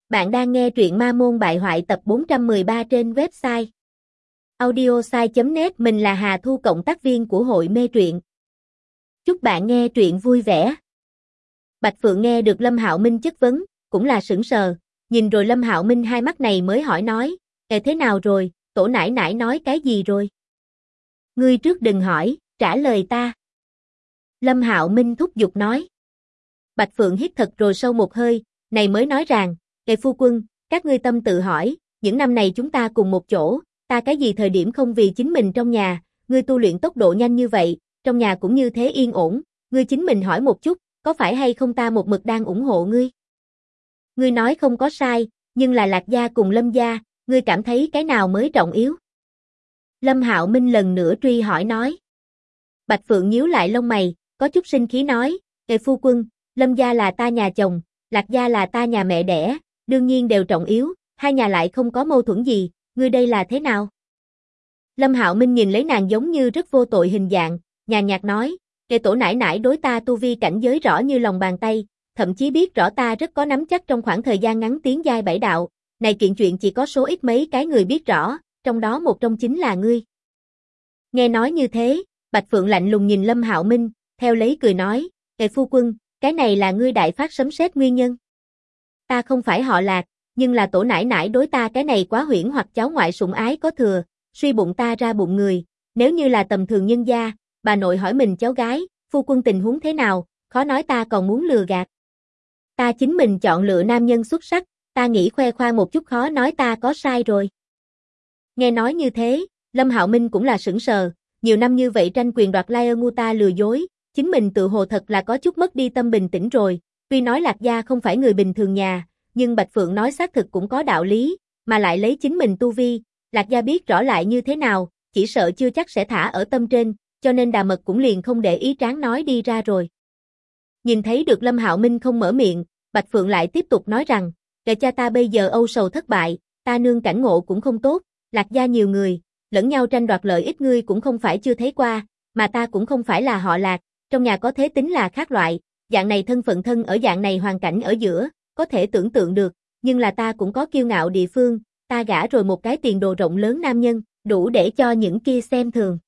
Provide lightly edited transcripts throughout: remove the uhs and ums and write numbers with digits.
Bạn đang nghe truyện Ma Môn Bại Hoại tập 413 trên website audiosai.net. Mình là Hà Thu, cộng tác viên của hội mê truyện. Chúc bạn nghe truyện vui vẻ. Bạch Phượng nghe được Lâm Hạo Minh chất vấn, cũng là sững sờ, nhìn rồi Lâm Hạo Minh hai mắt này mới hỏi nói, thế nào rồi, tổ nãi nãi nói cái gì rồi? Ngươi trước đừng hỏi, trả lời ta. Lâm Hạo Minh thúc giục nói. Bạch Phượng hít thật rồi sâu một hơi, này mới nói rằng, phu quân, các ngươi tâm tự hỏi, những năm này chúng ta cùng một chỗ, ta cái gì thời điểm không vì chính mình trong nhà, ngươi tu luyện tốc độ nhanh như vậy, trong nhà cũng như thế yên ổn, ngươi chính mình hỏi một chút, có phải hay không ta một mực đang ủng hộ ngươi? Ngươi nói không có sai, nhưng là Lạc gia cùng Lâm gia, ngươi cảm thấy cái nào mới trọng yếu? Lâm Hạo Minh lần nữa truy hỏi nói. Bạch Phượng nhíu lại lông mày, có chút sinh khí nói, phu quân, Lâm gia là ta nhà chồng, Lạc gia là ta nhà mẹ đẻ, đương nhiên đều trọng yếu, hai nhà lại không có mâu thuẫn gì, ngươi đây là thế nào? Lâm Hạo Minh nhìn lấy nàng giống như rất vô tội hình dạng, nhàn nhạt nói, tổ nãi nãi đối ta tu vi cảnh giới rõ như lòng bàn tay, thậm chí biết rõ ta rất có nắm chắc trong khoảng thời gian ngắn tiến giai bảy đạo, này kiện chuyện chỉ có số ít mấy cái người biết rõ, trong đó một trong chính là ngươi. Nghe nói như thế, Bạch Phượng lạnh lùng nhìn Lâm Hạo Minh, theo lấy cười nói, phu quân, cái này là ngươi đại phát sấm sét nguyên nhân. Ta không phải họ Lạc, nhưng là tổ nãi nãi đối ta cái này quá huyễn hoặc cháu ngoại sủng ái có thừa, suy bụng ta ra bụng người, nếu như là tầm thường nhân gia, bà nội hỏi mình cháu gái, phu quân tình huống thế nào, khó nói ta còn muốn lừa gạt. Ta chính mình chọn lựa nam nhân xuất sắc, ta nghĩ khoe khoang một chút khó nói ta có sai rồi. Nghe nói như thế, Lâm Hạo Minh cũng là sững sờ, nhiều năm như vậy tranh quyền đoạt lai ngu ta lừa dối, chính mình tự hồ thật là có chút mất đi tâm bình tĩnh rồi, tuy nói Lạc gia không phải người bình thường nhà, nhưng Bạch Phượng nói xác thực cũng có đạo lý, mà lại lấy chính mình tu vi, Lạc gia biết rõ lại như thế nào, chỉ sợ chưa chắc sẽ thả ở tâm trên, cho nên Đà Mật cũng liền không để ý tráng nói đi ra rồi. Nhìn thấy được Lâm Hạo Minh không mở miệng, Bạch Phượng lại tiếp tục nói rằng, cha ta bây giờ âu sầu thất bại, ta nương cảnh ngộ cũng không tốt, Lạc gia nhiều người, lẫn nhau tranh đoạt lợi ích ngươi cũng không phải chưa thấy qua, mà ta cũng không phải là họ Lạc, trong nhà có thế tính là khác loại, dạng này thân phận thân ở dạng này hoàn cảnh ở giữa, có thể tưởng tượng được, nhưng là ta cũng có kiêu ngạo địa phương, ta gả rồi một cái tiền đồ rộng lớn nam nhân, đủ để cho những kia xem thường.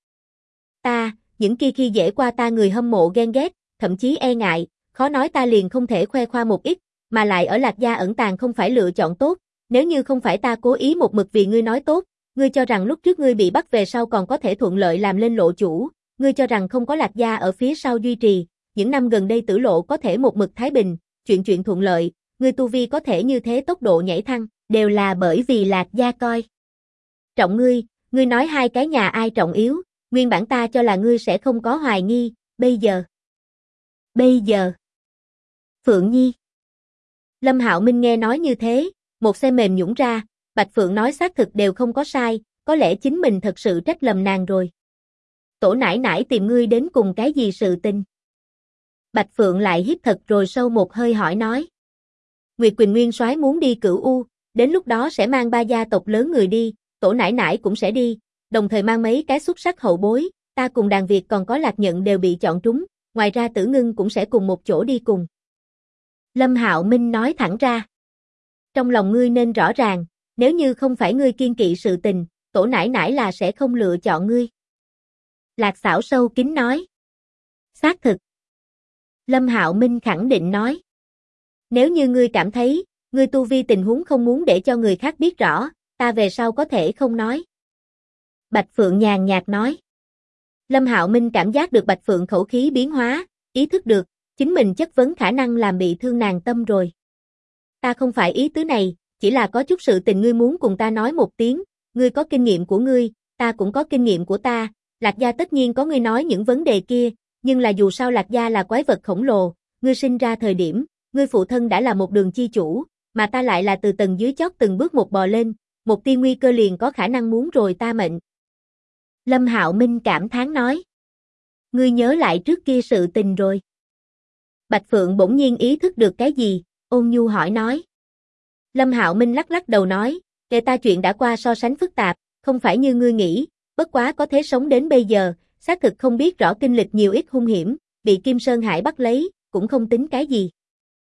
Ta, những kia khi dễ qua ta người hâm mộ ghen ghét, thậm chí e ngại, khó nói ta liền không thể khoe khoang một ít, mà lại ở Lạc gia ẩn tàng không phải lựa chọn tốt, nếu như không phải ta cố ý một mực vì ngươi nói tốt, ngươi cho rằng lúc trước ngươi bị bắt về sau còn có thể thuận lợi làm lên lộ chủ, ngươi cho rằng không có Lạc gia ở phía sau duy trì, những năm gần đây Tử Lộ có thể một mực thái bình, chuyện thuận lợi, ngươi tu vi có thể như thế tốc độ nhảy thăng, đều là bởi vì Lạc gia coi trọng ngươi nói hai cái nhà ai trọng yếu, nguyên bản ta cho là ngươi sẽ không có hoài nghi, bây giờ, Phượng Nhi. Lâm Hạo Minh nghe nói như thế, một xe mềm nhũn ra, Bạch Phượng nói xác thực đều không có sai, có lẽ chính mình thật sự trách lầm nàng rồi. Tổ nãi nãi tìm ngươi đến cùng cái gì sự tình? Bạch Phượng lại hít thật rồi sâu một hơi hỏi nói. Nguyệt Quỳnh Nguyên soái muốn đi Cửu U, đến lúc đó sẽ mang ba gia tộc lớn người đi, tổ nãi nãi cũng sẽ đi, đồng thời mang mấy cái xuất sắc hậu bối, ta cùng Đàn Việt còn có Lạc Nhận đều bị chọn trúng, ngoài ra Tử Ngưng cũng sẽ cùng một chỗ đi cùng. Lâm Hạo Minh nói thẳng ra. Trong lòng ngươi nên rõ ràng, nếu như không phải ngươi kiên kỵ sự tình, tổ nãi nãi là sẽ không lựa chọn ngươi. Lạc Xảo sâu kín nói. Xác thực. Lâm Hạo Minh khẳng định nói. Nếu như ngươi cảm thấy, ngươi tu vi tình huống không muốn để cho người khác biết rõ, ta về sau có thể không nói. Bạch Phượng nhàn nhạt nói. Lâm Hạo Minh cảm giác được Bạch Phượng khẩu khí biến hóa, ý thức được, chính mình chất vấn khả năng làm bị thương nàng tâm rồi. Ta không phải ý tứ này, chỉ là có chút sự tình ngươi muốn cùng ta nói một tiếng, ngươi có kinh nghiệm của ngươi, ta cũng có kinh nghiệm của ta, Lạc gia tất nhiên có ngươi nói những vấn đề kia, nhưng là dù sao Lạc gia là quái vật khổng lồ, ngươi sinh ra thời điểm, ngươi phụ thân đã là một đường chi chủ, mà ta lại là từ tầng dưới chót từng bước một bò lên, một tia nguy cơ liền có khả năng muốn rồi ta mệnh. Lâm Hạo Minh cảm thán nói. Ngươi nhớ lại trước kia sự tình rồi. Bạch Phượng bỗng nhiên ý thức được cái gì, ôn nhu hỏi nói. Lâm Hạo Minh lắc lắc đầu nói, ta chuyện đã qua so sánh phức tạp, không phải như ngươi nghĩ, bất quá có thể sống đến bây giờ, xác thực không biết rõ kinh lịch nhiều ít hung hiểm, bị Kim Sơn Hải bắt lấy, cũng không tính cái gì.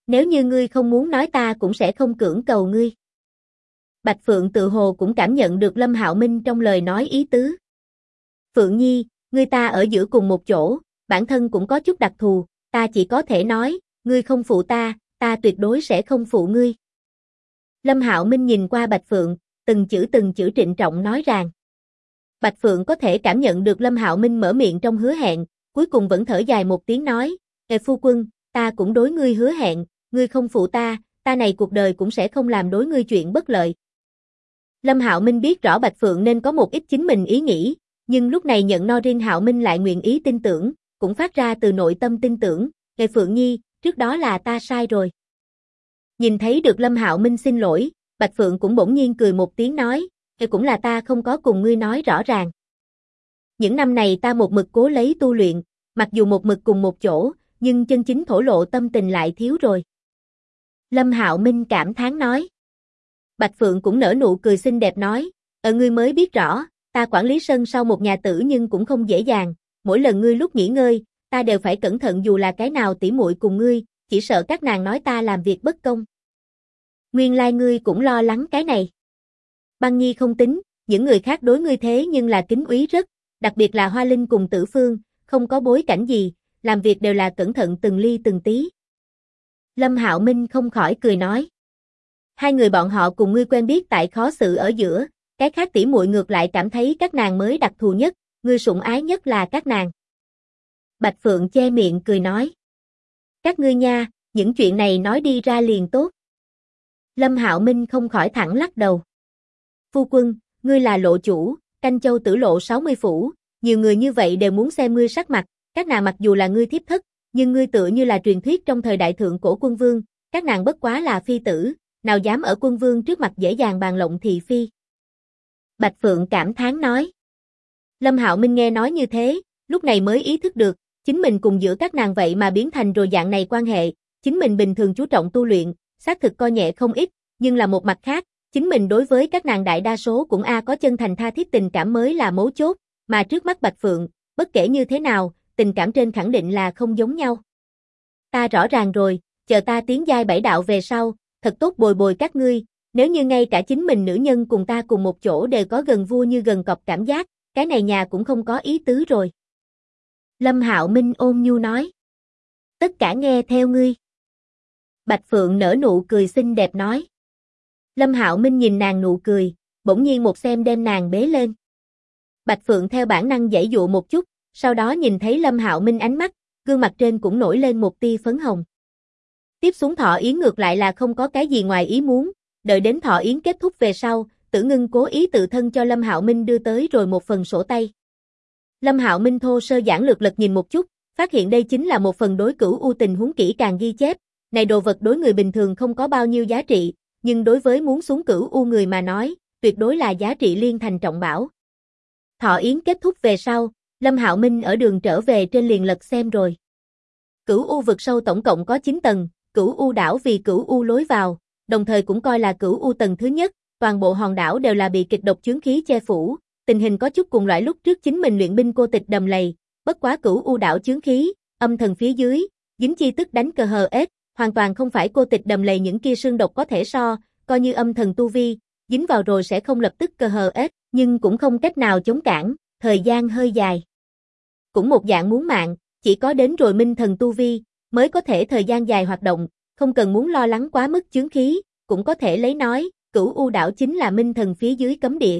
Nếu như ngươi không muốn nói ta cũng sẽ không cưỡng cầu ngươi. Bạch Phượng tự hồ cũng cảm nhận được Lâm Hạo Minh trong lời nói ý tứ. Phượng Nhi, ngươi ta ở giữa cùng một chỗ, bản thân cũng có chút đặc thù, ta chỉ có thể nói, ngươi không phụ ta, ta tuyệt đối sẽ không phụ ngươi. Lâm Hạo Minh nhìn qua Bạch Phượng, từng chữ trịnh trọng nói rằng. Bạch Phượng có thể cảm nhận được Lâm Hạo Minh mở miệng trong hứa hẹn, cuối cùng vẫn thở dài một tiếng nói, phu quân, ta cũng đối ngươi hứa hẹn, ngươi không phụ ta, ta này cuộc đời cũng sẽ không làm đối ngươi chuyện bất lợi. Lâm Hạo Minh biết rõ Bạch Phượng nên có một ít chính mình ý nghĩ, nhưng lúc này nhận no riêng Hạo Minh lại nguyện ý tin tưởng, cũng phát ra từ nội tâm tin tưởng, Phượng Nhi, trước đó là ta sai rồi. Nhìn thấy được Lâm Hạo Minh xin lỗi, Bạch Phượng cũng bỗng nhiên cười một tiếng nói, cũng là ta không có cùng ngươi nói rõ ràng. Những năm này ta một mực cố lấy tu luyện, mặc dù một mực cùng một chỗ, nhưng chân chính thổ lộ tâm tình lại thiếu rồi. Lâm Hạo Minh cảm thán nói. Bạch Phượng cũng nở nụ cười xinh đẹp nói, ngươi mới biết rõ, ta quản lý sân sau một nhà tử nhưng cũng không dễ dàng, mỗi lần ngươi lúc nghỉ ngơi, ta đều phải cẩn thận dù là cái nào tỉ muội cùng ngươi, chỉ sợ các nàng nói ta làm việc bất công. Nguyên lai ngươi cũng lo lắng cái này. Băng Nhi không tính, những người khác đối ngươi thế nhưng là kính úy rất, đặc biệt là Hoa Linh cùng Tử Phương, không có bối cảnh gì, làm việc đều là cẩn thận từng ly từng tí. Lâm Hạo Minh không khỏi cười nói. Hai người bọn họ cùng ngươi quen biết tại khó xử ở giữa, cái khác tỉ muội ngược lại cảm thấy các nàng mới đặc thù nhất, ngươi sủng ái nhất là các nàng. Bạch Phượng che miệng cười nói. Các ngươi nha, những chuyện này nói đi ra liền tốt. Lâm Hạo Minh không khỏi thẳng lắc đầu. Phu quân, ngươi là lộ chủ, Canh Châu Tử Lộ 60 phủ, nhiều người như vậy đều muốn xem ngươi sắc mặt, các nàng mặc dù là ngươi thiếp thất, nhưng ngươi tựa như là truyền thuyết trong thời đại thượng cổ quân vương, các nàng bất quá là phi tử, nào dám ở quân vương trước mặt dễ dàng bàn lộng thị phi. Bạch Phượng cảm thán nói. Lâm Hạo Minh nghe nói như thế, lúc này mới ý thức được, chính mình cùng giữa các nàng vậy mà biến thành rồi dạng này quan hệ, chính mình bình thường chú trọng tu luyện, xác thực coi nhẹ không ít, nhưng là một mặt khác, chính mình đối với các nàng đại đa số cũng có chân thành tha thiết tình cảm mới là mấu chốt, mà trước mắt Bạch Phượng, bất kể như thế nào, tình cảm trên khẳng định là không giống nhau. Ta rõ ràng rồi, chờ ta tiến giai 7 đạo về sau, thật tốt bồi bồi các ngươi, nếu như ngay cả chính mình nữ nhân cùng ta cùng một chỗ đều có gần vua như gần cọp cảm giác, cái này nhà cũng không có ý tứ rồi. Lâm Hạo Minh ôn nhu nói. Tất cả nghe theo ngươi. Bạch Phượng nở nụ cười xinh đẹp nói. Lâm Hạo Minh nhìn nàng nụ cười, bỗng nhiên một xem đem nàng bế lên. Bạch Phượng theo bản năng giãy dụa một chút, sau đó nhìn thấy Lâm Hạo Minh ánh mắt, gương mặt trên cũng nổi lên một tia phấn hồng. Tiếp xuống thọ yến ngược lại là không có cái gì ngoài ý muốn, đợi đến thọ yến kết thúc về sau, Tử Ngưng cố ý tự thân cho Lâm Hạo Minh đưa tới rồi một phần sổ tay. Lâm Hạo Minh thô sơ giản lược lật nhìn một chút, phát hiện đây chính là một phần đối cửu u tình huống kỹ càng ghi chép, này đồ vật đối người bình thường không có bao nhiêu giá trị, nhưng đối với muốn xuống cửu u người mà nói, tuyệt đối là giá trị liên thành trọng bảo. Thọ yến kết thúc về sau, Lâm Hạo Minh ở đường trở về trên liền lật xem rồi. Cửu u vực sâu tổng cộng có 9 tầng, Cửu u đảo vì Cửu u lối vào, đồng thời cũng coi là Cửu u tầng thứ nhất, toàn bộ hòn đảo đều là bị kịch độc chướng khí che phủ, tình hình có chút cùng loại lúc trước chính mình luyện binh cô tịch đầm lầy, bất quá Cửu u đảo chướng khí, âm thần phía dưới, dính chi tức đánh cờ hờ ết, hoàn toàn không phải cô tịch đầm lầy những kia xương độc có thể so, coi như âm thần tu vi, dính vào rồi sẽ không lập tức cờ hờ ết, nhưng cũng không cách nào chống cản, thời gian hơi dài. Cũng một dạng muốn mạng, chỉ có đến rồi minh thần tu vi, mới có thể thời gian dài hoạt động, không cần muốn lo lắng quá mức chướng khí, cũng có thể lấy nói, Cửu u đảo chính là minh thần phía dưới cấm địa.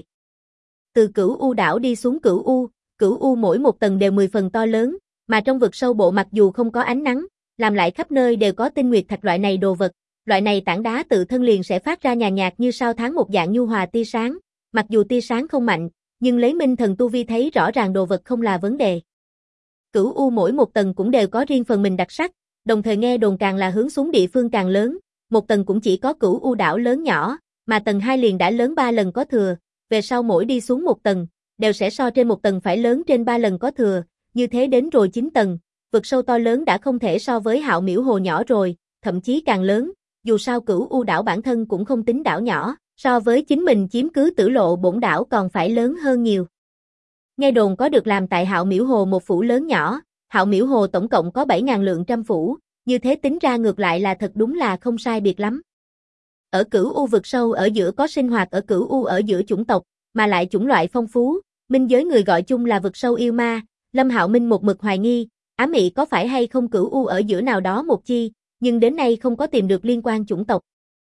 Từ Cửu u đảo đi xuống Cửu u mỗi một tầng đều 10 phần to lớn, mà trong vực sâu bộ mặc dù không có ánh nắng, làm lại khắp nơi đều có tinh nguyệt thạch loại này đồ vật, loại này tảng đá tự thân liền sẽ phát ra nhàn nhạt như sao tháng một dạng nhu hòa tia sáng, mặc dù tia sáng không mạnh, nhưng lấy minh thần tu vi thấy rõ ràng đồ vật không là vấn đề. Cửu u mỗi một tầng cũng đều có riêng phần mình đặc sắc, đồng thời nghe đồn càng là hướng xuống địa phương càng lớn, một tầng cũng chỉ có Cửu u đảo lớn nhỏ, mà tầng 2 liền đã lớn 3 lần có thừa, về sau mỗi đi xuống một tầng, đều sẽ so trên một tầng phải lớn trên 3 lần có thừa, như thế đến rồi 9 tầng, vực sâu to lớn đã không thể so với Hạo Miễu Hồ nhỏ rồi, thậm chí càng lớn, dù sao Cửu u đảo bản thân cũng không tính đảo nhỏ, so với chính mình chiếm cứ Tử Lộ bổn đảo còn phải lớn hơn nhiều. Nghe đồn có được làm tại Hạo Miễu Hồ một phủ lớn nhỏ, Hạo Miễu Hồ tổng cộng có 7.000 lượng trăm phủ, như thế tính ra ngược lại là thật đúng là không sai biệt lắm. Ở Cửu U vực sâu ở giữa có sinh hoạt ở Cửu U ở giữa chủng tộc, mà lại chủng loại phong phú, minh giới người gọi chung là vực sâu yêu ma, Lâm Hạo Minh một mực hoài nghi, ám ị có phải hay không Cửu U ở giữa nào đó một chi, nhưng đến nay không có tìm được liên quan chủng tộc.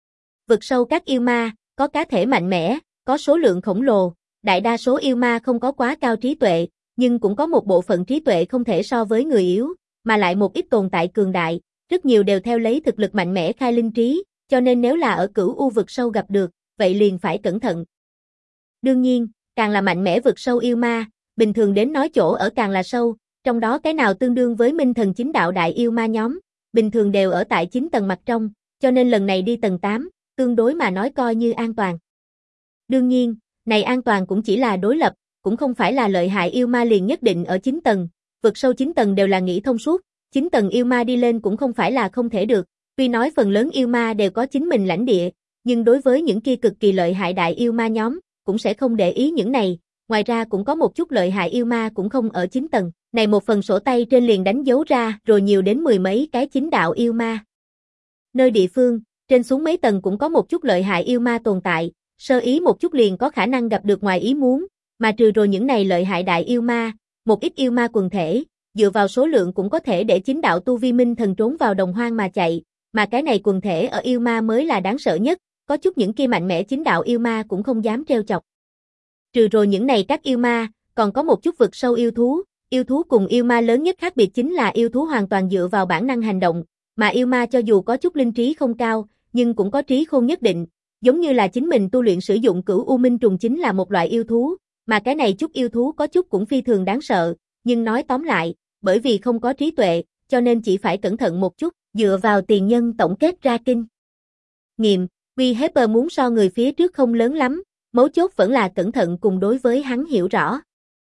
Vực sâu các yêu ma, có cá thể mạnh mẽ, có số lượng khổng lồ, đại đa số yêu ma không có quá cao trí tuệ, nhưng cũng có một bộ phận trí tuệ không thể so với người yếu, mà lại một ít tồn tại cường đại, rất nhiều đều theo lấy thực lực mạnh mẽ khai linh trí, cho nên nếu là ở Cửu U vực sâu gặp được, vậy liền phải cẩn thận. Đương nhiên, càng là mạnh mẽ vực sâu yêu ma, bình thường đến nói chỗ ở càng là sâu, trong đó cái nào tương đương với minh thần chính đạo đại yêu ma nhóm, bình thường đều ở tại 9 tầng mặt trong, cho nên lần này đi tầng 8, tương đối mà nói coi như an toàn. Đương nhiên, này an toàn cũng chỉ là đối lập, cũng không phải là lợi hại yêu ma liền nhất định ở 9 tầng, vực sâu 9 tầng đều là nghĩ thông suốt, 9 tầng yêu ma đi lên cũng không phải là không thể được, tuy nói phần lớn yêu ma đều có chính mình lãnh địa, nhưng đối với những kia cực kỳ lợi hại đại yêu ma nhóm, cũng sẽ không để ý những này, ngoài ra cũng có một chút lợi hại yêu ma cũng không ở 9 tầng, này một phần sổ tay trên liền đánh dấu ra rồi nhiều đến mười mấy cái chính đạo yêu ma. Nơi địa phương, trên xuống mấy tầng cũng có một chút lợi hại yêu ma tồn tại, sơ ý một chút liền có khả năng gặp được ngoài ý muốn, mà trừ rồi những này lợi hại đại yêu ma, một ít yêu ma quần thể, dựa vào số lượng cũng có thể để chính đạo tu vi minh thần trốn vào đồng hoang mà chạy, mà cái này quần thể ở yêu ma mới là đáng sợ nhất, có chút những kia mạnh mẽ chính đạo yêu ma cũng không dám trêu chọc. Trừ rồi những này các yêu ma, còn có một chút vực sâu yêu thú cùng yêu ma lớn nhất khác biệt chính là yêu thú hoàn toàn dựa vào bản năng hành động, mà yêu ma cho dù có chút linh trí không cao, nhưng cũng có trí khôn nhất định, giống như là chính mình tu luyện sử dụng Cửu U Minh trùng chính là một loại yêu thú, mà cái này chút yêu thú có chút cũng phi thường đáng sợ, nhưng nói tóm lại, bởi vì không có trí tuệ, cho nên chỉ phải cẩn thận một chút, dựa vào tiền nhân tổng kết ra kinh nghiệm, Wieheper muốn so người phía trước không lớn lắm, mấu chốt vẫn là cẩn thận cùng đối với hắn hiểu rõ.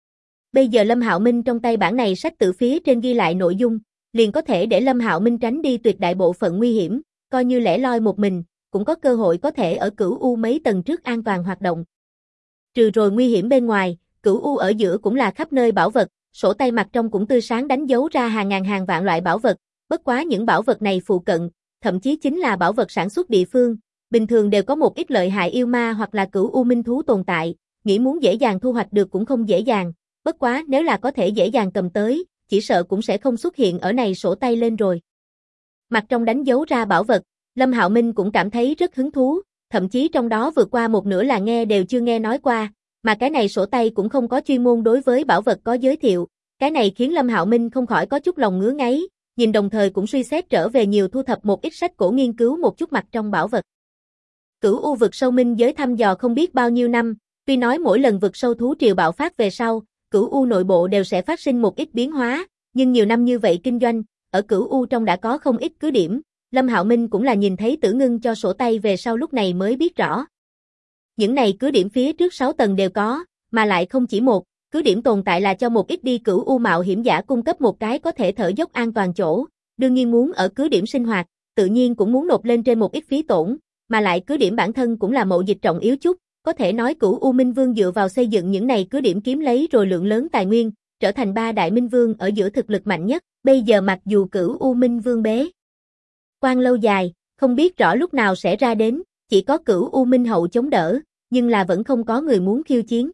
Bây giờ Lâm Hạo Minh trong tay bản này sách tự phía trên ghi lại nội dung, liền có thể để Lâm Hạo Minh tránh đi tuyệt đại bộ phận nguy hiểm, coi như lẻ loi một mình, cũng có cơ hội có thể ở Cửu U mấy tầng trước an toàn hoạt động. Trừ rồi nguy hiểm bên ngoài, Cửu U ở giữa cũng là khắp nơi bảo vật, sổ tay mặt trong cũng tươi sáng đánh dấu ra hàng ngàn hàng vạn loại bảo vật, bất quá những bảo vật này phụ cận, thậm chí chính là bảo vật sản xuất địa phương, bình thường đều có một ít lợi hại yêu ma hoặc là Cửu U minh thú tồn tại, nghĩ muốn dễ dàng thu hoạch được cũng không dễ dàng, bất quá nếu là có thể dễ dàng cầm tới, chỉ sợ cũng sẽ không xuất hiện ở này sổ tay lên rồi. Mặt trong đánh dấu ra bảo vật, Lâm Hạo Minh cũng cảm thấy rất hứng thú, thậm chí trong đó vượt qua một nửa là nghe đều chưa nghe nói qua, mà cái này sổ tay cũng không có chuyên môn đối với bảo vật có giới thiệu, cái này khiến Lâm Hạo Minh không khỏi có chút lòng ngứa ngáy, nhìn đồng thời cũng suy xét trở về nhiều thu thập một ít sách cổ nghiên cứu một chút mặt trong bảo vật. Cửu U vực sâu minh giới thăm dò không biết bao nhiêu năm, tuy nói mỗi lần vực sâu thú triều bạo phát về sau, Cửu U nội bộ đều sẽ phát sinh một ít biến hóa, nhưng nhiều năm như vậy kinh doanh, ở Cửu U trong đã có không ít cứ điểm, Lâm Hạo Minh cũng là nhìn thấy Tử Ngưng cho sổ tay về sau lúc này mới biết rõ. Những này cứ điểm phía trước 6 tầng đều có, mà lại không chỉ một, cứ điểm tồn tại là cho một ít đi Cửu U mạo hiểm giả cung cấp một cái có thể thở dốc an toàn chỗ, đương nhiên muốn ở cứ điểm sinh hoạt, tự nhiên cũng muốn nộp lên trên một ít phí tổn, mà lại cứ điểm bản thân cũng là mậu dịch trọng yếu chút, có thể nói Cửu U Minh Vương dựa vào xây dựng những này cứ điểm kiếm lấy rồi lượng lớn tài nguyên, trở thành 3 đại Minh Vương ở giữa thực lực mạnh nhất, bây giờ mặc dù Cửu U Minh Vương bế quan lâu dài, không biết rõ lúc nào sẽ ra đến, chỉ có Cửu U Minh Hậu chống đỡ, nhưng là vẫn không có người muốn khiêu chiến.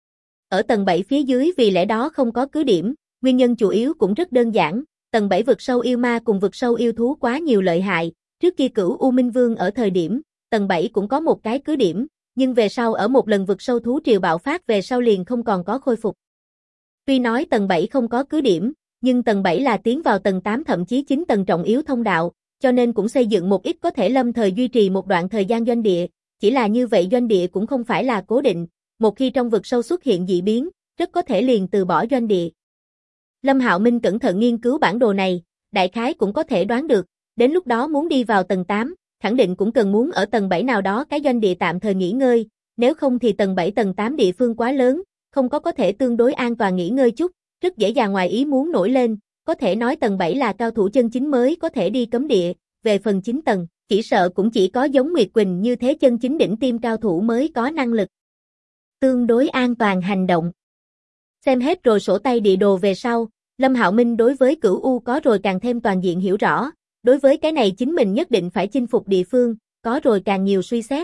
Ở tầng 7 phía dưới vì lẽ đó không có cứ điểm, nguyên nhân chủ yếu cũng rất đơn giản, tầng 7 vực sâu yêu ma cùng vực sâu yêu thú quá nhiều lợi hại, trước kia Cửu U Minh Vương ở thời điểm, tầng 7 cũng có một cái cứ điểm, nhưng về sau ở một lần vực sâu thú triều bạo phát về sau liền không còn có khôi phục. Tuy nói tầng 7 không có cứ điểm, nhưng tầng 7 là tiến vào tầng 8 thậm chí 9 tầng trọng yếu thông đạo, cho nên cũng xây dựng một ít có thể lâm thời duy trì một đoạn thời gian doanh địa, chỉ là như vậy doanh địa cũng không phải là cố định, một khi trong vực sâu xuất hiện dị biến, rất có thể liền từ bỏ doanh địa. Lâm Hạo Minh cẩn thận nghiên cứu bản đồ này, đại khái cũng có thể đoán được, đến lúc đó muốn đi vào tầng 8, khẳng định cũng cần muốn ở tầng 7 nào đó cái doanh địa tạm thời nghỉ ngơi, nếu không thì tầng 7 tầng 8 địa phương quá lớn, không có thể tương đối an toàn nghỉ ngơi chút, rất dễ dàng ngoài ý muốn nổi lên, có thể nói tầng 7 là cao thủ chân chính mới có thể đi cấm địa, về phần 9 tầng, chỉ sợ cũng chỉ có giống Nguyệt Quỳnh như thế chân chính đỉnh tiêm cao thủ mới có năng lực tương đối an toàn hành động. Xem hết rồi sổ tay địa đồ về sau, Lâm Hạo Minh đối với Cửu U có rồi càng thêm toàn diện hiểu rõ, Đối với cái này chính mình nhất định phải chinh phục địa phương, có rồi càng nhiều suy xét.